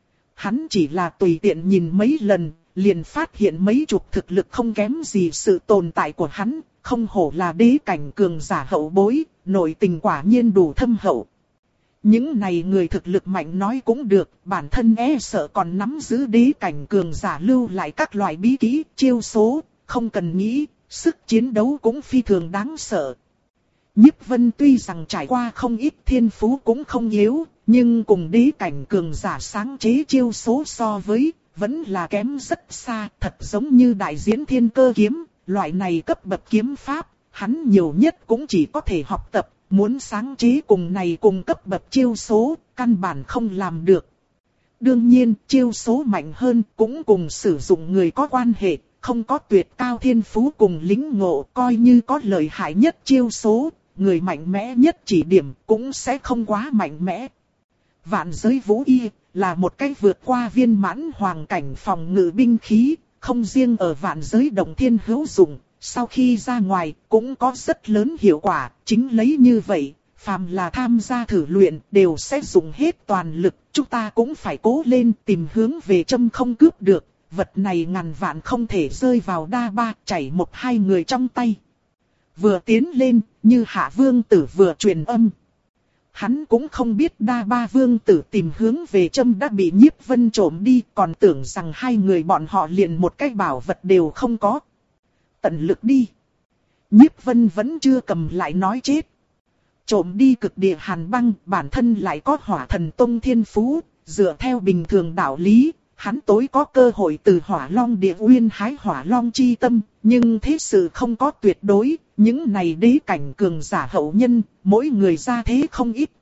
Hắn chỉ là tùy tiện nhìn mấy lần, liền phát hiện mấy chục thực lực không kém gì sự tồn tại của hắn, không hổ là đế cảnh cường giả hậu bối, nội tình quả nhiên đủ thâm hậu. Những này người thực lực mạnh nói cũng được, bản thân e sợ còn nắm giữ đế cảnh cường giả lưu lại các loại bí kỹ, chiêu số, không cần nghĩ, sức chiến đấu cũng phi thường đáng sợ. Nhiếp Vân tuy rằng trải qua không ít thiên phú cũng không yếu, nhưng cùng đế cảnh cường giả sáng chế chiêu số so với, vẫn là kém rất xa, thật giống như đại diễn thiên cơ kiếm, loại này cấp bậc kiếm pháp, hắn nhiều nhất cũng chỉ có thể học tập. Muốn sáng chế cùng này cùng cấp bậc chiêu số, căn bản không làm được. Đương nhiên, chiêu số mạnh hơn cũng cùng sử dụng người có quan hệ, không có tuyệt cao thiên phú cùng lính ngộ, coi như có lợi hại nhất chiêu số, người mạnh mẽ nhất chỉ điểm cũng sẽ không quá mạnh mẽ. Vạn giới vũ y là một cách vượt qua viên mãn hoàng cảnh phòng ngự binh khí, không riêng ở vạn giới động thiên hữu dụng. Sau khi ra ngoài cũng có rất lớn hiệu quả, chính lấy như vậy, phàm là tham gia thử luyện đều sẽ dùng hết toàn lực, chúng ta cũng phải cố lên tìm hướng về châm không cướp được, vật này ngàn vạn không thể rơi vào đa ba, chảy một hai người trong tay. Vừa tiến lên, như Hạ Vương tử vừa truyền âm. Hắn cũng không biết đa ba vương tử tìm hướng về châm đã bị Nhiếp Vân trộm đi, còn tưởng rằng hai người bọn họ liền một cái bảo vật đều không có. Tận lực đi. Nhiếp Vân vẫn chưa cầm lại nói chết. Trộm đi cực địa hàn băng, bản thân lại có hỏa thần tông thiên phú, dựa theo bình thường đạo lý, hắn tối có cơ hội từ hỏa long địa uyên hái hỏa long chi tâm, nhưng thế sự không có tuyệt đối, những này đế cảnh cường giả hậu nhân, mỗi người ra thế không ít.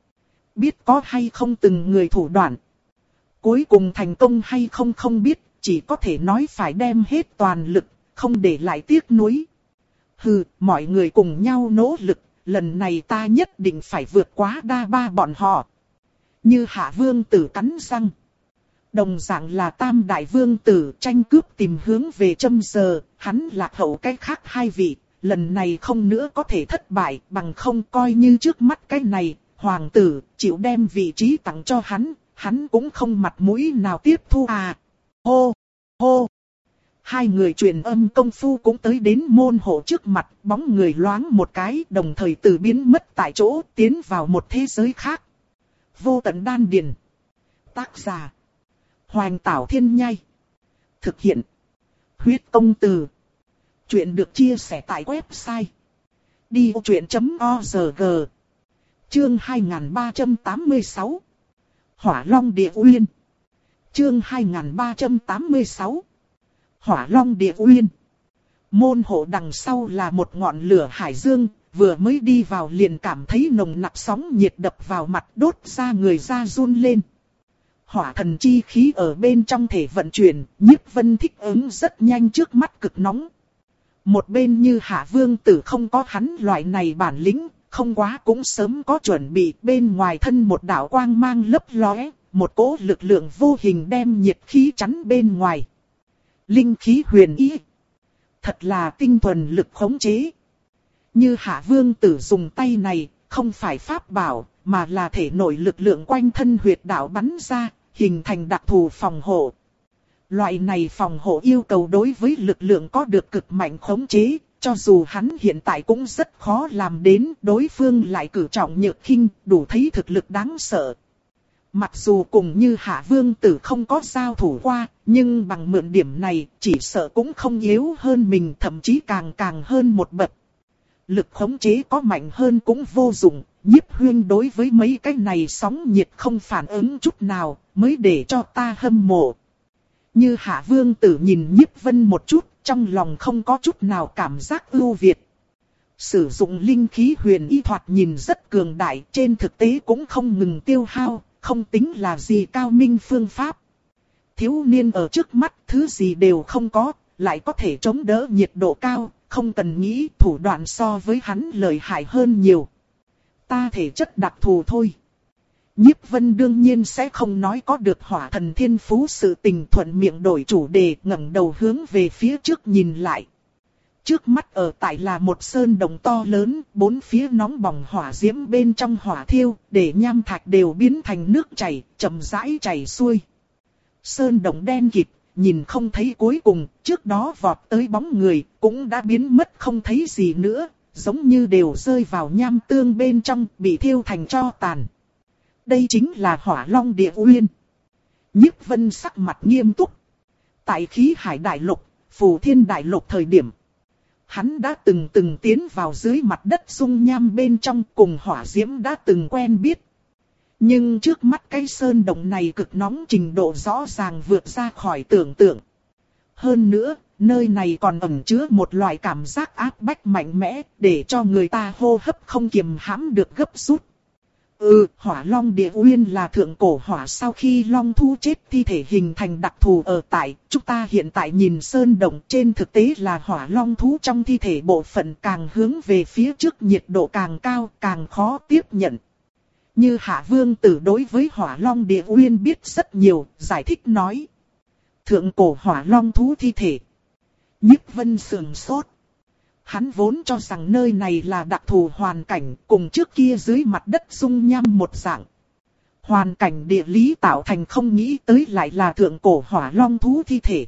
Biết có hay không từng người thủ đoạn. Cuối cùng thành công hay không không biết, chỉ có thể nói phải đem hết toàn lực, không để lại tiếc nuối. Hừ, mọi người cùng nhau nỗ lực, lần này ta nhất định phải vượt quá đa ba bọn họ. Như Hạ Vương Tử cắn răng. Đồng dạng là Tam Đại Vương Tử tranh cướp tìm hướng về Trâm Giờ, hắn lạc hậu cái khác hai vị, lần này không nữa có thể thất bại, bằng không coi như trước mắt cái này, Hoàng tử chịu đem vị trí tặng cho hắn, hắn cũng không mặt mũi nào tiếp thu à. Hô, hô. Hai người truyền âm công phu cũng tới đến môn hộ trước mặt, bóng người loáng một cái, đồng thời từ biến mất tại chỗ, tiến vào một thế giới khác. Vô tận đan điền. Tác giả: Hoành Tảo Thiên Nhai. Thực hiện: Huyết Công Từ. Chuyện được chia sẻ tại website đi ô chuyện chấm org. Chương hai nghìn ba trăm tám mươi sáu. Hỏa Long Địa Uyên. Chương hai nghìn ba trăm tám mươi sáu. Hỏa Long Địa Uyên. Môn hộ đằng sau là một ngọn lửa hải dương, vừa mới đi vào liền cảm thấy nồng nặc sóng nhiệt đập vào mặt, đốt ra người ra run lên. Hỏa thần chi khí ở bên trong thể vận chuyển, Nhiếp Vân thích ứng rất nhanh trước mắt cực nóng. Một bên như Hạ Vương Tử không có hắn loại này bản lĩnh, không quá cũng sớm có chuẩn bị, bên ngoài thân một đạo quang mang lấp lóe, một cỗ lực lượng vô hình đem nhiệt khí chắn bên ngoài. Linh khí huyền ý. Thật là tinh thuần lực khống chế. Như Hạ Vương Tử dùng tay này, không phải pháp bảo, mà là thể nội lực lượng quanh thân huyệt đạo bắn ra, hình thành đặc thù phòng hộ. Loại này phòng hộ yêu cầu đối với lực lượng có được cực mạnh khống chế, cho dù hắn hiện tại cũng rất khó làm đến, đối phương lại cử trọng nhược khinh, đủ thấy thực lực đáng sợ. Mặc dù cùng như Hạ Vương Tử không có giao thủ qua, nhưng bằng mượn điểm này, chỉ sợ cũng không yếu hơn mình, thậm chí càng càng hơn một bậc. Lực khống chế có mạnh hơn cũng vô dụng, Nhiếp Huyên đối với mấy cái này sóng nhiệt không phản ứng chút nào, mới để cho ta hâm mộ. Như Hạ Vương Tử nhìn Nhiếp Vân một chút, trong lòng không có chút nào cảm giác ưu việt. Sử dụng linh khí huyền y thoạt nhìn rất cường đại, trên thực tế cũng không ngừng tiêu hao, không tính là gì cao minh phương pháp. Thiếu niên ở trước mắt thứ gì đều không có, lại có thể chống đỡ nhiệt độ cao, không cần nghĩ thủ đoạn so với hắn lợi hại hơn nhiều. Ta thể chất đặc thù thôi. Nhiếp Vân đương nhiên sẽ không nói có được hỏa thần thiên phú sự tình, thuận miệng đổi chủ đề, ngẩng đầu hướng về phía trước nhìn lại. Trước mắt ở tại là một sơn đồng to lớn, bốn phía nóng bỏng hỏa diễm bên trong hỏa thiêu, để nham thạch đều biến thành nước chảy, chậm rãi chảy xuôi. Sơn đồng đen kịt, nhìn không thấy cuối cùng, trước đó vọt tới bóng người, cũng đã biến mất không thấy gì nữa, giống như đều rơi vào nham tương bên trong, bị thiêu thành tro tàn. Đây chính là Hỏa Long Địa Uyên. Nhiếp Vân sắc mặt nghiêm túc. Tại Khí Hải Đại Lục, Phù Thiên Đại Lục thời điểm, hắn đã từng từng tiến vào dưới mặt đất dung nham bên trong, cùng hỏa diễm đã từng quen biết. Nhưng trước mắt cái sơn động này cực nóng trình độ rõ ràng vượt ra khỏi tưởng tượng. Hơn nữa, nơi này còn ẩn chứa một loại cảm giác áp bách mạnh mẽ, để cho người ta hô hấp không kiềm hãm được gấp rút. Ừ, Hỏa Long Địa Uyên là thượng cổ hỏa sau khi long thú chết thi thể hình thành đặc thù ở tại, chúng ta hiện tại nhìn sơn động trên thực tế là hỏa long thú trong thi thể bộ phận, càng hướng về phía trước nhiệt độ càng cao, càng khó tiếp nhận. Như Hạ Vương Tử đối với Hỏa Long Địa Uyên biết rất nhiều, giải thích nói. Thượng cổ hỏa long thú thi thể. Nhiếp Vân sườn sốt. Hắn vốn cho rằng nơi này là đặc thù hoàn cảnh, cùng trước kia dưới mặt đất dung nham một dạng. Hoàn cảnh địa lý tạo thành, không nghĩ tới lại là thượng cổ hỏa long thú thi thể.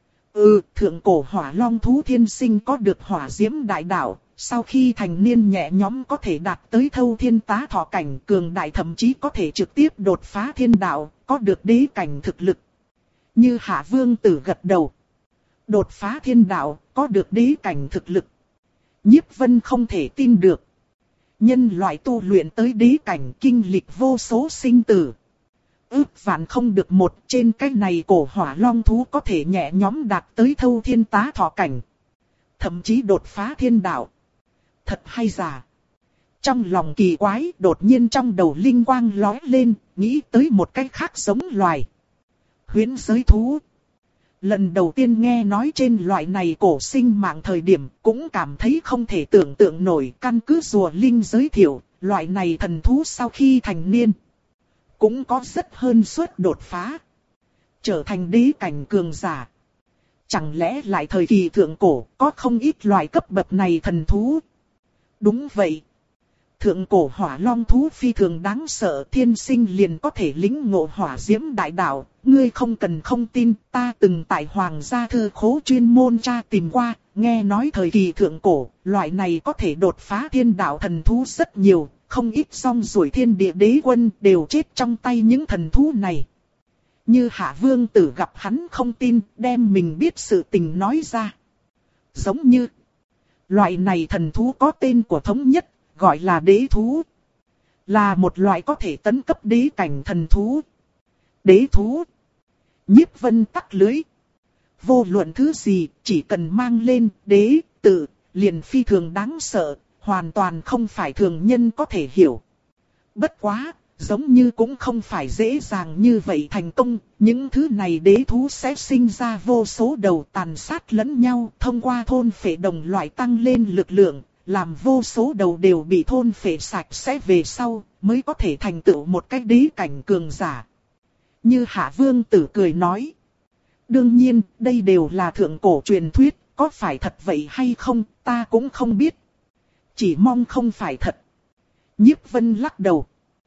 Ừ, thượng cổ hỏa long thú thiên sinh có được hỏa diễm đại đạo, sau khi thành niên nhẹ nhõm có thể đạt tới thâu thiên tá thọ cảnh, cường đại thậm chí có thể trực tiếp đột phá thiên đạo, có được đế cảnh thực lực. Như Hạ Vương Tử gật đầu. Đột phá thiên đạo, có được đế cảnh thực lực. Nhiếp Vân không thể tin được. Nhân loại tu luyện tới đế cảnh kinh lịch vô số sinh tử. Ước vạn không được một, trên cái này cổ hỏa long thú có thể nhẹ nhõm đạt tới thâu thiên tá thọ cảnh. Thậm chí đột phá thiên đạo. Thật hay giả? Trong lòng kỳ quái, đột nhiên trong đầu linh quang lóe lên, nghĩ tới một cái khác giống loài. Huyễn giới thú. Lần đầu tiên nghe nói trên loại này cổ sinh mạng thời điểm, cũng cảm thấy không thể tưởng tượng nổi. Căn cứ rùa linh giới thiệu, loại này thần thú sau khi thành niên, cũng có rất hơn suất đột phá, trở thành đế cảnh cường giả. Chẳng lẽ lại thời kỳ thượng cổ, có không ít loại cấp bậc này thần thú? Đúng vậy. Thượng cổ hỏa long thú phi thường đáng sợ, thiên sinh liền có thể lĩnh ngộ hỏa diễm đại đạo. Ngươi không cần không tin, ta từng tại Hoàng gia thư khố chuyên môn tra tìm qua, nghe nói thời kỳ thượng cổ, loại này có thể đột phá thiên đạo thần thú rất nhiều, không ít song ruổi thiên địa đế quân đều chết trong tay những thần thú này. Như Hạ Vương Tử gặp hắn không tin, đem mình biết sự tình nói ra. Giống như, loại này thần thú có tên của thống nhất, gọi là đế thú. Là một loại có thể tấn cấp đế cảnh thần thú. Đế thú. Nhiếp Vân tắc lưới. Vô luận thứ gì, chỉ cần mang lên đế, tự, liền phi thường đáng sợ, hoàn toàn không phải thường nhân có thể hiểu. Bất quá, giống như cũng không phải dễ dàng như vậy thành công, những thứ này đế thú sẽ sinh ra vô số đầu tàn sát lẫn nhau, thông qua thôn phệ đồng loại tăng lên lực lượng, làm vô số đầu đều bị thôn phệ sạch sẽ về sau, mới có thể thành tựu một cái đế cảnh cường giả. Như Hạ Vương Tử cười nói. Đương nhiên, đây đều là thượng cổ truyền thuyết, có phải thật vậy hay không, ta cũng không biết. Chỉ mong không phải thật. Nhiếp Vân lắc đầu.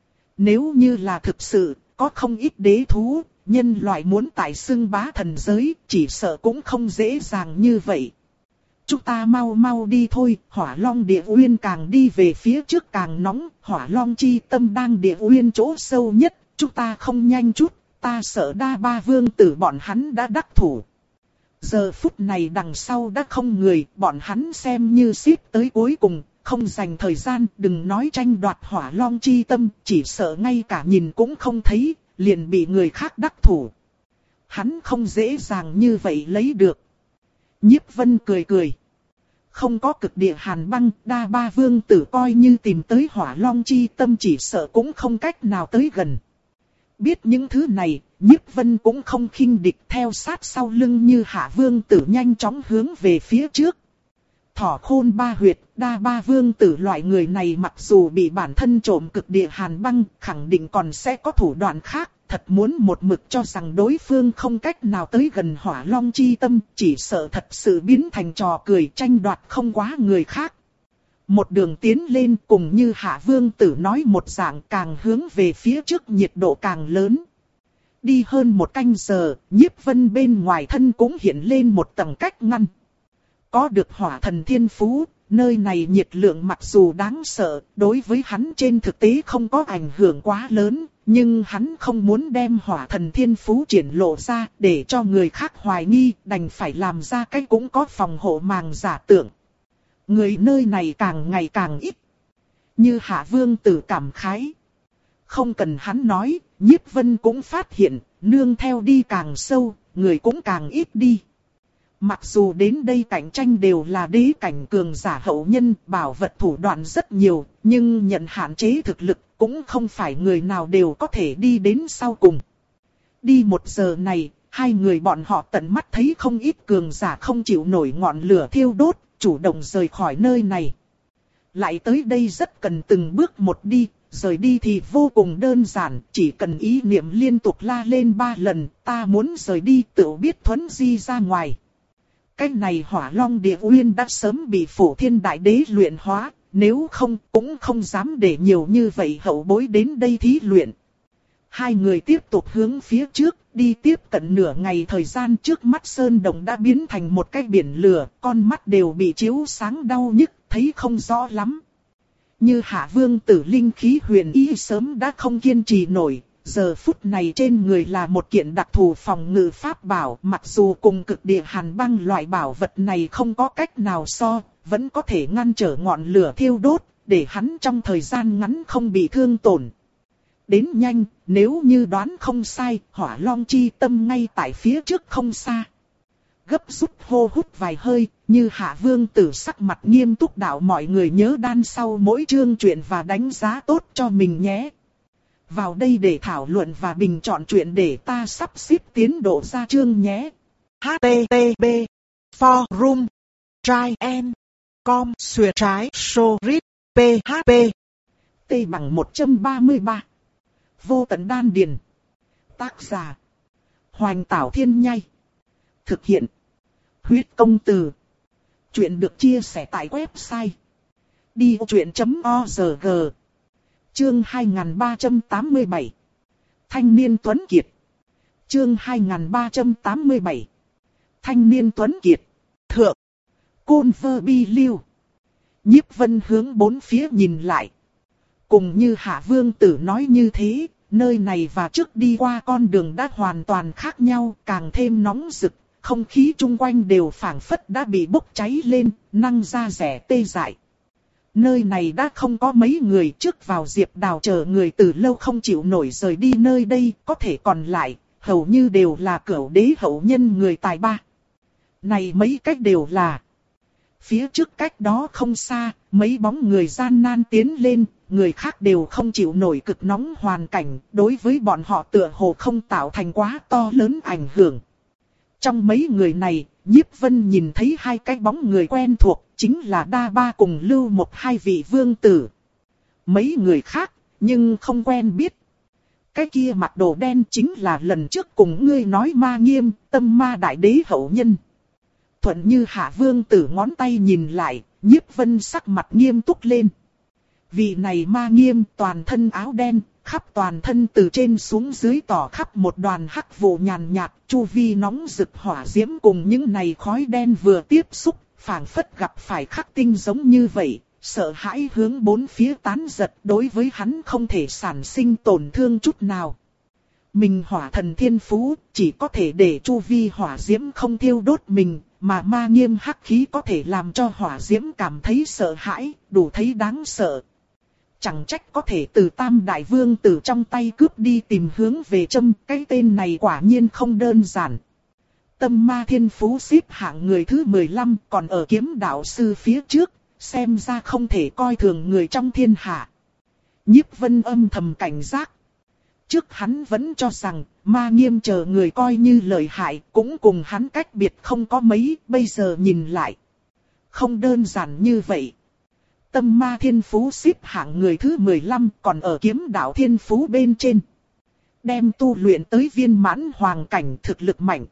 Nếu như là thực sự, có không ít đế thú, nhân loại muốn tại xưng bá thần giới, chỉ sợ cũng không dễ dàng như vậy. Chúng ta mau mau đi thôi, Hỏa Long Địa Uyên càng đi về phía trước càng nóng, Hỏa Long chi tâm đang Địa Uyên chỗ sâu nhất, chúng ta không nhanh chút, ta sợ Đa Ba Vương Tử bọn hắn đã đắc thủ. Giờ phút này đằng sau đã không người, bọn hắn xem như xếp tới cuối cùng, không dành thời gian, đừng nói tranh đoạt Hỏa Long chi tâm, chỉ sợ ngay cả nhìn cũng không thấy, liền bị người khác đắc thủ. Hắn không dễ dàng như vậy lấy được. Nhiếp Vân cười cười. Không có cực địa hàn băng, Đa Ba Vương Tử coi như tìm tới Hỏa Long chi tâm chỉ sợ cũng không cách nào tới gần. Biết những thứ này, Nhiếp Vân cũng không khinh địch, theo sát sau lưng Như Hạ Vương Tử nhanh chóng hướng về phía trước. Thỏ khôn ba huyệt, Đa Ba Vương Tử loại người này mặc dù bị bản thân trộm cực địa hàn băng, khẳng định còn sẽ có thủ đoạn khác, thật muốn một mực cho rằng đối phương không cách nào tới gần Hỏa Long chi tâm, chỉ sợ thật sự biến thành trò cười tranh đoạt không quá người khác. Một đường tiến lên cùng Như Hạ Vương Tử nói một dạng, càng hướng về phía trước nhiệt độ càng lớn. Đi hơn một canh giờ, Nhiếp Vân bên ngoài thân cũng hiện lên một tầng cách ngăn. Có được hỏa thần thiên phú, nơi này nhiệt lượng mặc dù đáng sợ, đối với hắn trên thực tế không có ảnh hưởng quá lớn, nhưng hắn không muốn đem hỏa thần thiên phú triển lộ ra để cho người khác hoài nghi, đành phải làm ra cái cũng có phòng hộ màng giả tưởng. Người nơi này càng ngày càng ít. Như Hạ Vương Tử cảm khái. Không cần hắn nói, Nhiếp Vân cũng phát hiện, nương theo đi càng sâu, người cũng càng ít đi. Mặc dù đến đây cạnh tranh đều là đế cảnh cường giả hậu nhân, bảo vật thủ đoạn rất nhiều, nhưng nhận hạn chế thực lực, cũng không phải người nào đều có thể đi đến sau cùng. Đi một giờ này, hai người bọn họ tận mắt thấy không ít cường giả không chịu nổi ngọn lửa thiêu đốt, chủ động rời khỏi nơi này. Lại tới đây rất cần từng bước một đi, rời đi thì vô cùng đơn giản, chỉ cần ý niệm liên tục la lên ba lần, ta muốn rời đi tự biết thuấn di ra ngoài. Cái này Hỏa Long Địa Uyên đã sớm bị Phổ Thiên Đại Đế luyện hóa, nếu không cũng không dám để nhiều như vậy hậu bối đến đây thí luyện. Hai người tiếp tục hướng phía trước, đi tiếp cận nửa ngày thời gian, trước mắt sơn đồng đã biến thành một cái biển lửa, con mắt đều bị chiếu sáng đau nhức, thấy không rõ lắm. Như Hạ Vương Tử linh khí huyền ý sớm đã không kiên trì nổi, giờ phút này trên người là một kiện đặc thù phòng ngự pháp bảo, mặc dù cùng cực địa hàn băng loại bảo vật này không có cách nào so, vẫn có thể ngăn trở ngọn lửa thiêu đốt, để hắn trong thời gian ngắn không bị thương tổn. Đến nhanh, nếu như đoán không sai, Hỏa Long chi tâm ngay tại phía trước không xa. Gấp rút hô hút vài hơi, như Hạ Vương Tử sắc mặt nghiêm túc đạo mọi người nhớ đan sau mỗi chương truyện và đánh giá tốt cho mình nhé. Vào đây để thảo luận và bình chọn truyện để ta sắp xếp tiến độ ra chương nhé. H T T P Forum Try and Com Xuyệt trái So Read P H P T bằng một trăm ba mươi ba. Vô tận đan điền. Tác giả Hoành Tảo Thiên Nhai. Thực hiện Huyết Công Từ. Chuyện được chia sẻ tại website đi ô chuyện chấm org. Chương hai nghìn ba trăm tám mươi bảy. Thanh niên Tuấn Kiệt. Chương hai nghìn ba trăm tám mươi bảy. Thanh niên Tuấn Kiệt. Thượng. Côn Vơ Bi Liêu. Nhiếp Vân hướng bốn phía nhìn lại. Cùng như Hạ Vương Tử nói như thế, nơi này và trước đi qua con đường đã hoàn toàn khác nhau, càng thêm nóng rực, không khí chung quanh đều phảng phất đã bị bốc cháy lên, năng ra rẻ tê dại. Nơi này đã không có mấy người, trước vào Diệp Đào chờ người từ lâu không chịu nổi rời đi nơi đây, có thể còn lại, hầu như đều là cửu đế hậu nhân người tài ba. Này mấy cách đều là. Phía trước cách đó không xa, mấy bóng người gian nan tiến lên, người khác đều không chịu nổi cực nóng hoàn cảnh, đối với bọn họ tựa hồ không tạo thành quá to lớn ảnh hưởng. Trong mấy người này, Nhiếp Vân nhìn thấy hai cái bóng người quen thuộc, chính là Đa Ba cùng Lưu Một hai vị vương tử. Mấy người khác, nhưng không quen biết. Cái kia mặc đồ đen chính là lần trước cùng ngươi nói Ma Nghiêm, Tâm Ma Đại Đế hậu nhân. Thuận như Hạ Vương tử ngón tay nhìn lại, Nhiếp Vân sắc mặt nghiêm túc lên. Vị này Ma Nghiêm toàn thân áo đen, khắp toàn thân từ trên xuống dưới tỏ khắp một đoàn hắc vụ nhàn nhạt, chu vi nóng rực hỏa diễm cùng những này khói đen vừa tiếp xúc, phảng phất gặp phải khắc tinh giống như vậy, sợ hãi hướng bốn phía tán giật, đối với hắn không thể sản sinh tổn thương chút nào. Mình hỏa thần thiên phú, chỉ có thể để chu vi hỏa diễm không thiêu đốt mình, mà Ma Nghiêm hắc khí có thể làm cho hỏa diễm cảm thấy sợ hãi, đủ thấy đáng sợ. Chẳng trách có thể từ Tam Đại Vương tử trong tay cướp đi tìm hướng về Trâm, cái tên này quả nhiên không đơn giản. Tâm Ma Thiên Phú xếp hạng người thứ mười lăm, còn ở Kiếm Đạo Sư phía trước, xem ra không thể coi thường người trong thiên hạ. Nhiếp Vân âm thầm cảnh giác. Trước hắn vẫn cho rằng, Ma Nghiêm chờ người coi như lợi hại, cũng cùng hắn cách biệt không có mấy, bây giờ nhìn lại. Không đơn giản như vậy. Tâm Ma Thiên Phú xếp hạng người thứ mười lăm, còn ở Kiếm Đạo Thiên Phú bên trên. Đem tu luyện tới viên mãn hoàng cảnh thực lực mạnh.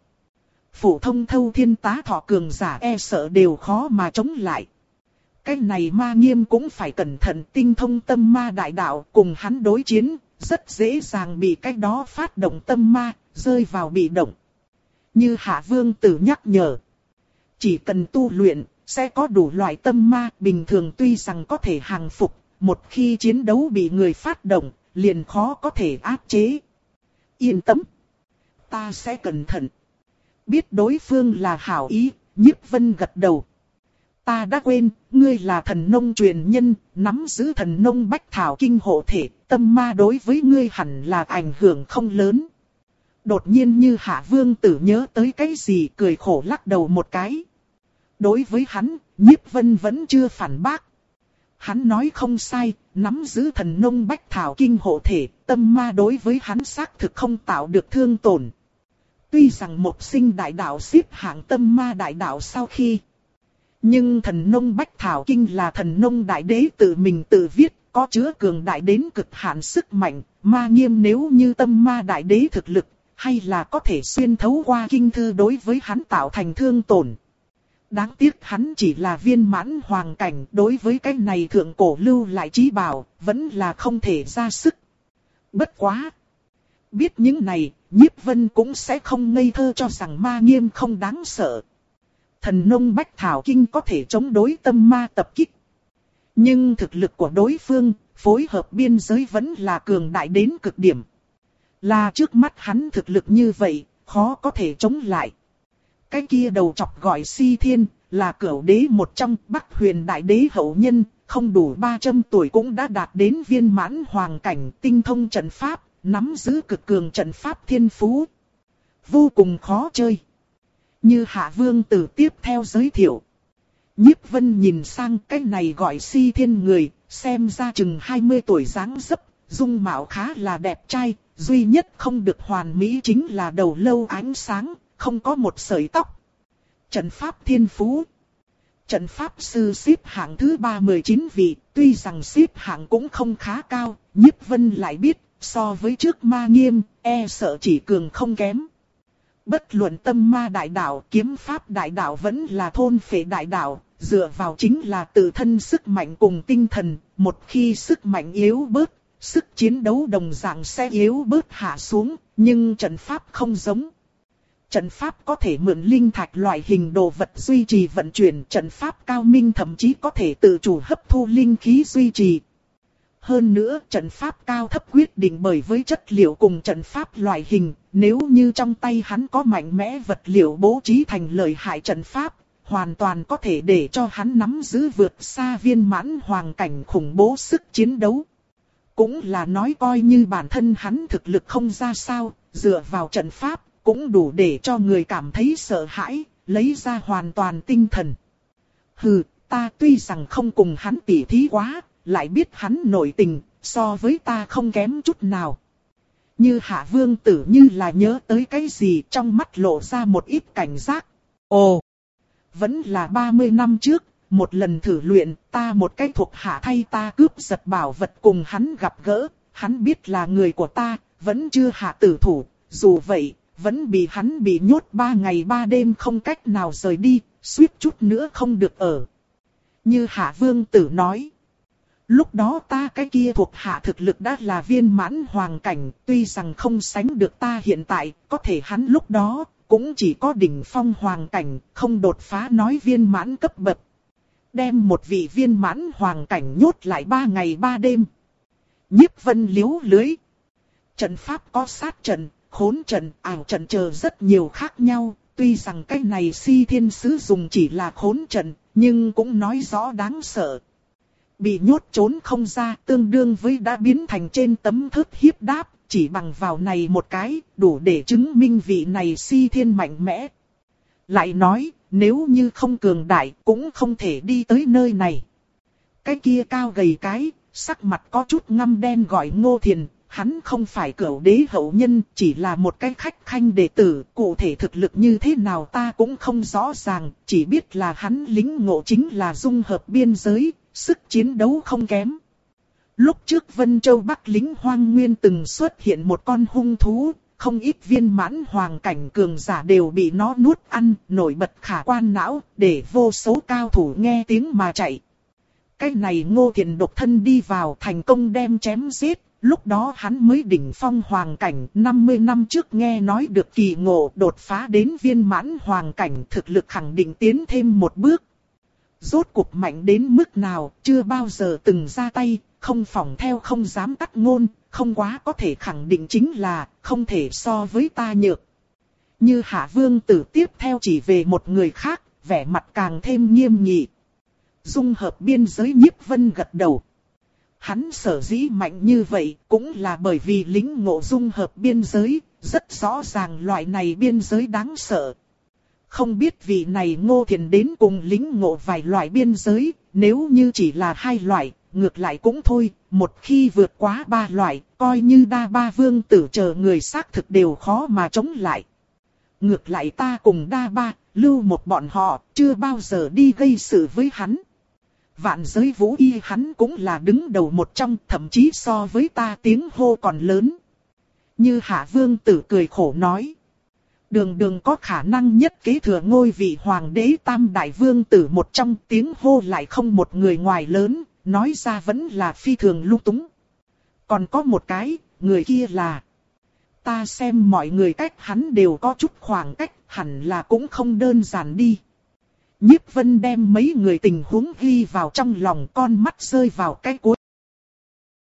Phổ thông thâu thiên tá thọ cường giả e sợ đều khó mà chống lại. Cái này Ma Nghiêm cũng phải cẩn thận, tinh thông tâm ma đại đạo, cùng hắn đối chiến, rất dễ dàng bị cái đó phát động tâm ma, rơi vào bị động. Như Hạ Vương Tử nhắc nhở. Chỉ cần tu luyện, sẽ có đủ loại tâm ma, bình thường tuy rằng có thể hàng phục, một khi chiến đấu bị người phát động, liền khó có thể áp chế. Yên tâm, ta sẽ cẩn thận. Biết đối phương là hảo ý, Nhiếp Vân gật đầu. Ta đã quên, ngươi là thần nông truyền nhân, nắm giữ thần nông bách thảo kinh hộ thể, tâm ma đối với ngươi hẳn là ảnh hưởng không lớn. Đột nhiên như Hạ Vương Tử nhớ tới cái gì, cười khổ lắc đầu một cái. Đối với hắn, Nhiếp Vân vẫn chưa phản bác. Hắn nói không sai, nắm giữ thần nông bách thảo kinh hộ thể, tâm ma đối với hắn xác thực không tạo được thương tổn. Tuy rằng một sinh đại đạo xếp hạng tâm ma đại đạo sau khi. Nhưng thần nông bách thảo kinh là thần nông đại đế tự mình tự viết, có chứa cường đại đến cực hạn sức mạnh. Ma Nghiêm nếu như tâm ma đại đế thực lực, hay là có thể xuyên thấu qua kinh thư đối với hắn tạo thành thương tổn. Đáng tiếc hắn chỉ là viên mãn hoàng cảnh, đối với cái này thượng cổ lưu lại trí bảo, vẫn là không thể ra sức. Bất quá! Biết những này, Nhiếp Vân cũng sẽ không ngây thơ cho rằng Ma Nghiêm không đáng sợ. Thần nông bách thảo kinh có thể chống đối tâm ma tập kích. Nhưng thực lực của đối phương, phối hợp biên giới vẫn là cường đại đến cực điểm. Là trước mắt hắn thực lực như vậy, khó có thể chống lại. Cái kia đầu chọc gọi Si Thiên, là cửu đế một trong Bắc Huyền Đại Đế hậu nhân, không đủ ba trăm tuổi cũng đã đạt đến viên mãn hoàng cảnh, tinh thông trận pháp, nắm giữ cực cường trận pháp thiên phú. Vô cùng khó chơi. Như Hạ Vương Tử tiếp theo giới thiệu. Nhiếp Vân nhìn sang cái này gọi Si Thiên người, xem ra chừng hai mươi tuổi dáng dấp, dung mạo khá là đẹp trai, duy nhất không được hoàn mỹ chính là đầu lâu ánh sáng, không có một sợi tóc. Trận pháp thiên phú. Trận pháp sư xếp hạng thứ ba mươi chín vị, tuy rằng xếp hạng cũng không khá cao, Nhiếp Vân lại biết, so với trước Ma Nghiêm, e sợ chỉ cường không kém. Bất luận tâm ma đại đạo, kiếm pháp đại đạo vẫn là thôn phệ đại đạo, dựa vào chính là tự thân sức mạnh cùng tinh thần, một khi sức mạnh yếu bớt, sức chiến đấu đồng dạng sẽ yếu bớt hạ xuống, nhưng trận pháp không giống. Trận pháp có thể mượn linh thạch loại hình đồ vật duy trì vận chuyển, trận pháp cao minh thậm chí có thể tự chủ hấp thu linh khí duy trì. Hơn nữa, trận pháp cao thấp quyết định bởi với chất liệu cùng trận pháp loại hình, nếu như trong tay hắn có mạnh mẽ vật liệu bố trí thành lợi hại trận pháp, hoàn toàn có thể để cho hắn nắm giữ vượt xa viên mãn hoàng cảnh khủng bố sức chiến đấu. Cũng là nói coi như bản thân hắn thực lực không ra sao, dựa vào trận pháp, cũng đủ để cho người cảm thấy sợ hãi, lấy ra hoàn toàn tinh thần. Hừ, ta tuy rằng không cùng hắn tỉ thí quá, lại biết hắn nội tình, so với ta không kém chút nào. Như Hạ Vương Tử như là nhớ tới cái gì trong mắt lộ ra một ít cảnh giác. Ồ, vẫn là ba mươi năm trước, một lần thử luyện, ta một cái thuộc hạ thay ta cướp giật bảo vật cùng hắn gặp gỡ, hắn biết là người của ta, vẫn chưa hạ tử thủ, dù vậy, vẫn bị hắn bị nhốt ba ngày ba đêm không cách nào rời đi, suýt chút nữa không được ở. Như Hạ Vương Tử nói. Lúc đó ta cái kia thuộc hạ thực lực đã là viên mãn hoàng cảnh, tuy rằng không sánh được ta hiện tại, có thể hắn lúc đó cũng chỉ có đỉnh phong hoàng cảnh, không đột phá nói viên mãn cấp bậc. Đem một vị viên mãn hoàng cảnh nhốt lại ba ngày ba đêm. Nhiếp Vân liếu lưới. Trận pháp có sát trận, khốn trận, ảo trận chờ rất nhiều khác nhau, tuy rằng cái này Si Thiên Sứ dùng chỉ là khốn trận, nhưng cũng nói rõ đáng sợ. Bị nhốt trốn không ra tương đương với đã biến thành trên tấm thớt hiếp đáp, chỉ bằng vào này một cái, đủ để chứng minh vị này Si Thiên mạnh mẽ. Lại nói, nếu như không cường đại, cũng không thể đi tới nơi này. Cái kia cao gầy cái, sắc mặt có chút ngăm đen gọi Ngô Thiền, hắn không phải cửu đế hậu nhân, chỉ là một cái khách khanh đệ tử, cụ thể thực lực như thế nào ta cũng không rõ ràng, chỉ biết là hắn lính ngộ chính là dung hợp biên giới, sức chiến đấu không kém. Lúc trước Vân Châu Bắc lính hoang nguyên từng xuất hiện một con hung thú, không ít viên mãn hoàng cảnh cường giả đều bị nó nuốt ăn, nổi bật khả quan não, để vô số cao thủ nghe tiếng mà chạy. Cái này Ngô Thiền độc thân đi vào thành công đem chém giết, lúc đó hắn mới đỉnh phong hoàng cảnh, năm mươi năm trước nghe nói được kỳ ngộ đột phá đến viên mãn hoàng cảnh, thực lực khẳng định tiến thêm một bước. Rốt cuộc mạnh đến mức nào, chưa bao giờ từng ra tay, không phỏng theo không dám tắt ngôn, không quá có thể khẳng định chính là, không thể so với ta nhược. Như Hạ Vương Tử tiếp theo chỉ về một người khác, vẻ mặt càng thêm nghiêm nghị. Dung hợp biên giới Nhiếp Vân gật đầu. Hắn sở dĩ mạnh như vậy, cũng là bởi vì lính ngộ dung hợp biên giới, rất rõ ràng loại này biên giới đáng sợ. Không biết vị này Ngô Thiền đến cùng lính ngộ vài loại biên giới, nếu như chỉ là hai loại, ngược lại cũng thôi, một khi vượt quá ba loại, coi như đa ba vương tử chờ người xác thực đều khó mà chống lại. Ngược lại ta cùng đa ba, lưu một bọn họ, chưa bao giờ đi gây sự với hắn. Vạn giới vũ y hắn cũng là đứng đầu một trong, thậm chí so với ta tiếng hô còn lớn. Như Hạ Vương Tử cười khổ nói. Đường đường có khả năng nhất kế thừa ngôi vị hoàng đế tam đại vương tử một trong, tiếng hô lại không một người ngoài lớn, nói ra vẫn là phi thường lung túng. Còn có một cái, người kia là... Ta xem mọi người cách hắn đều có chút khoảng cách, hẳn là cũng không đơn giản đi. Nhiếp Vân đem mấy người tình huống ghi vào trong lòng, con mắt rơi vào cái cuối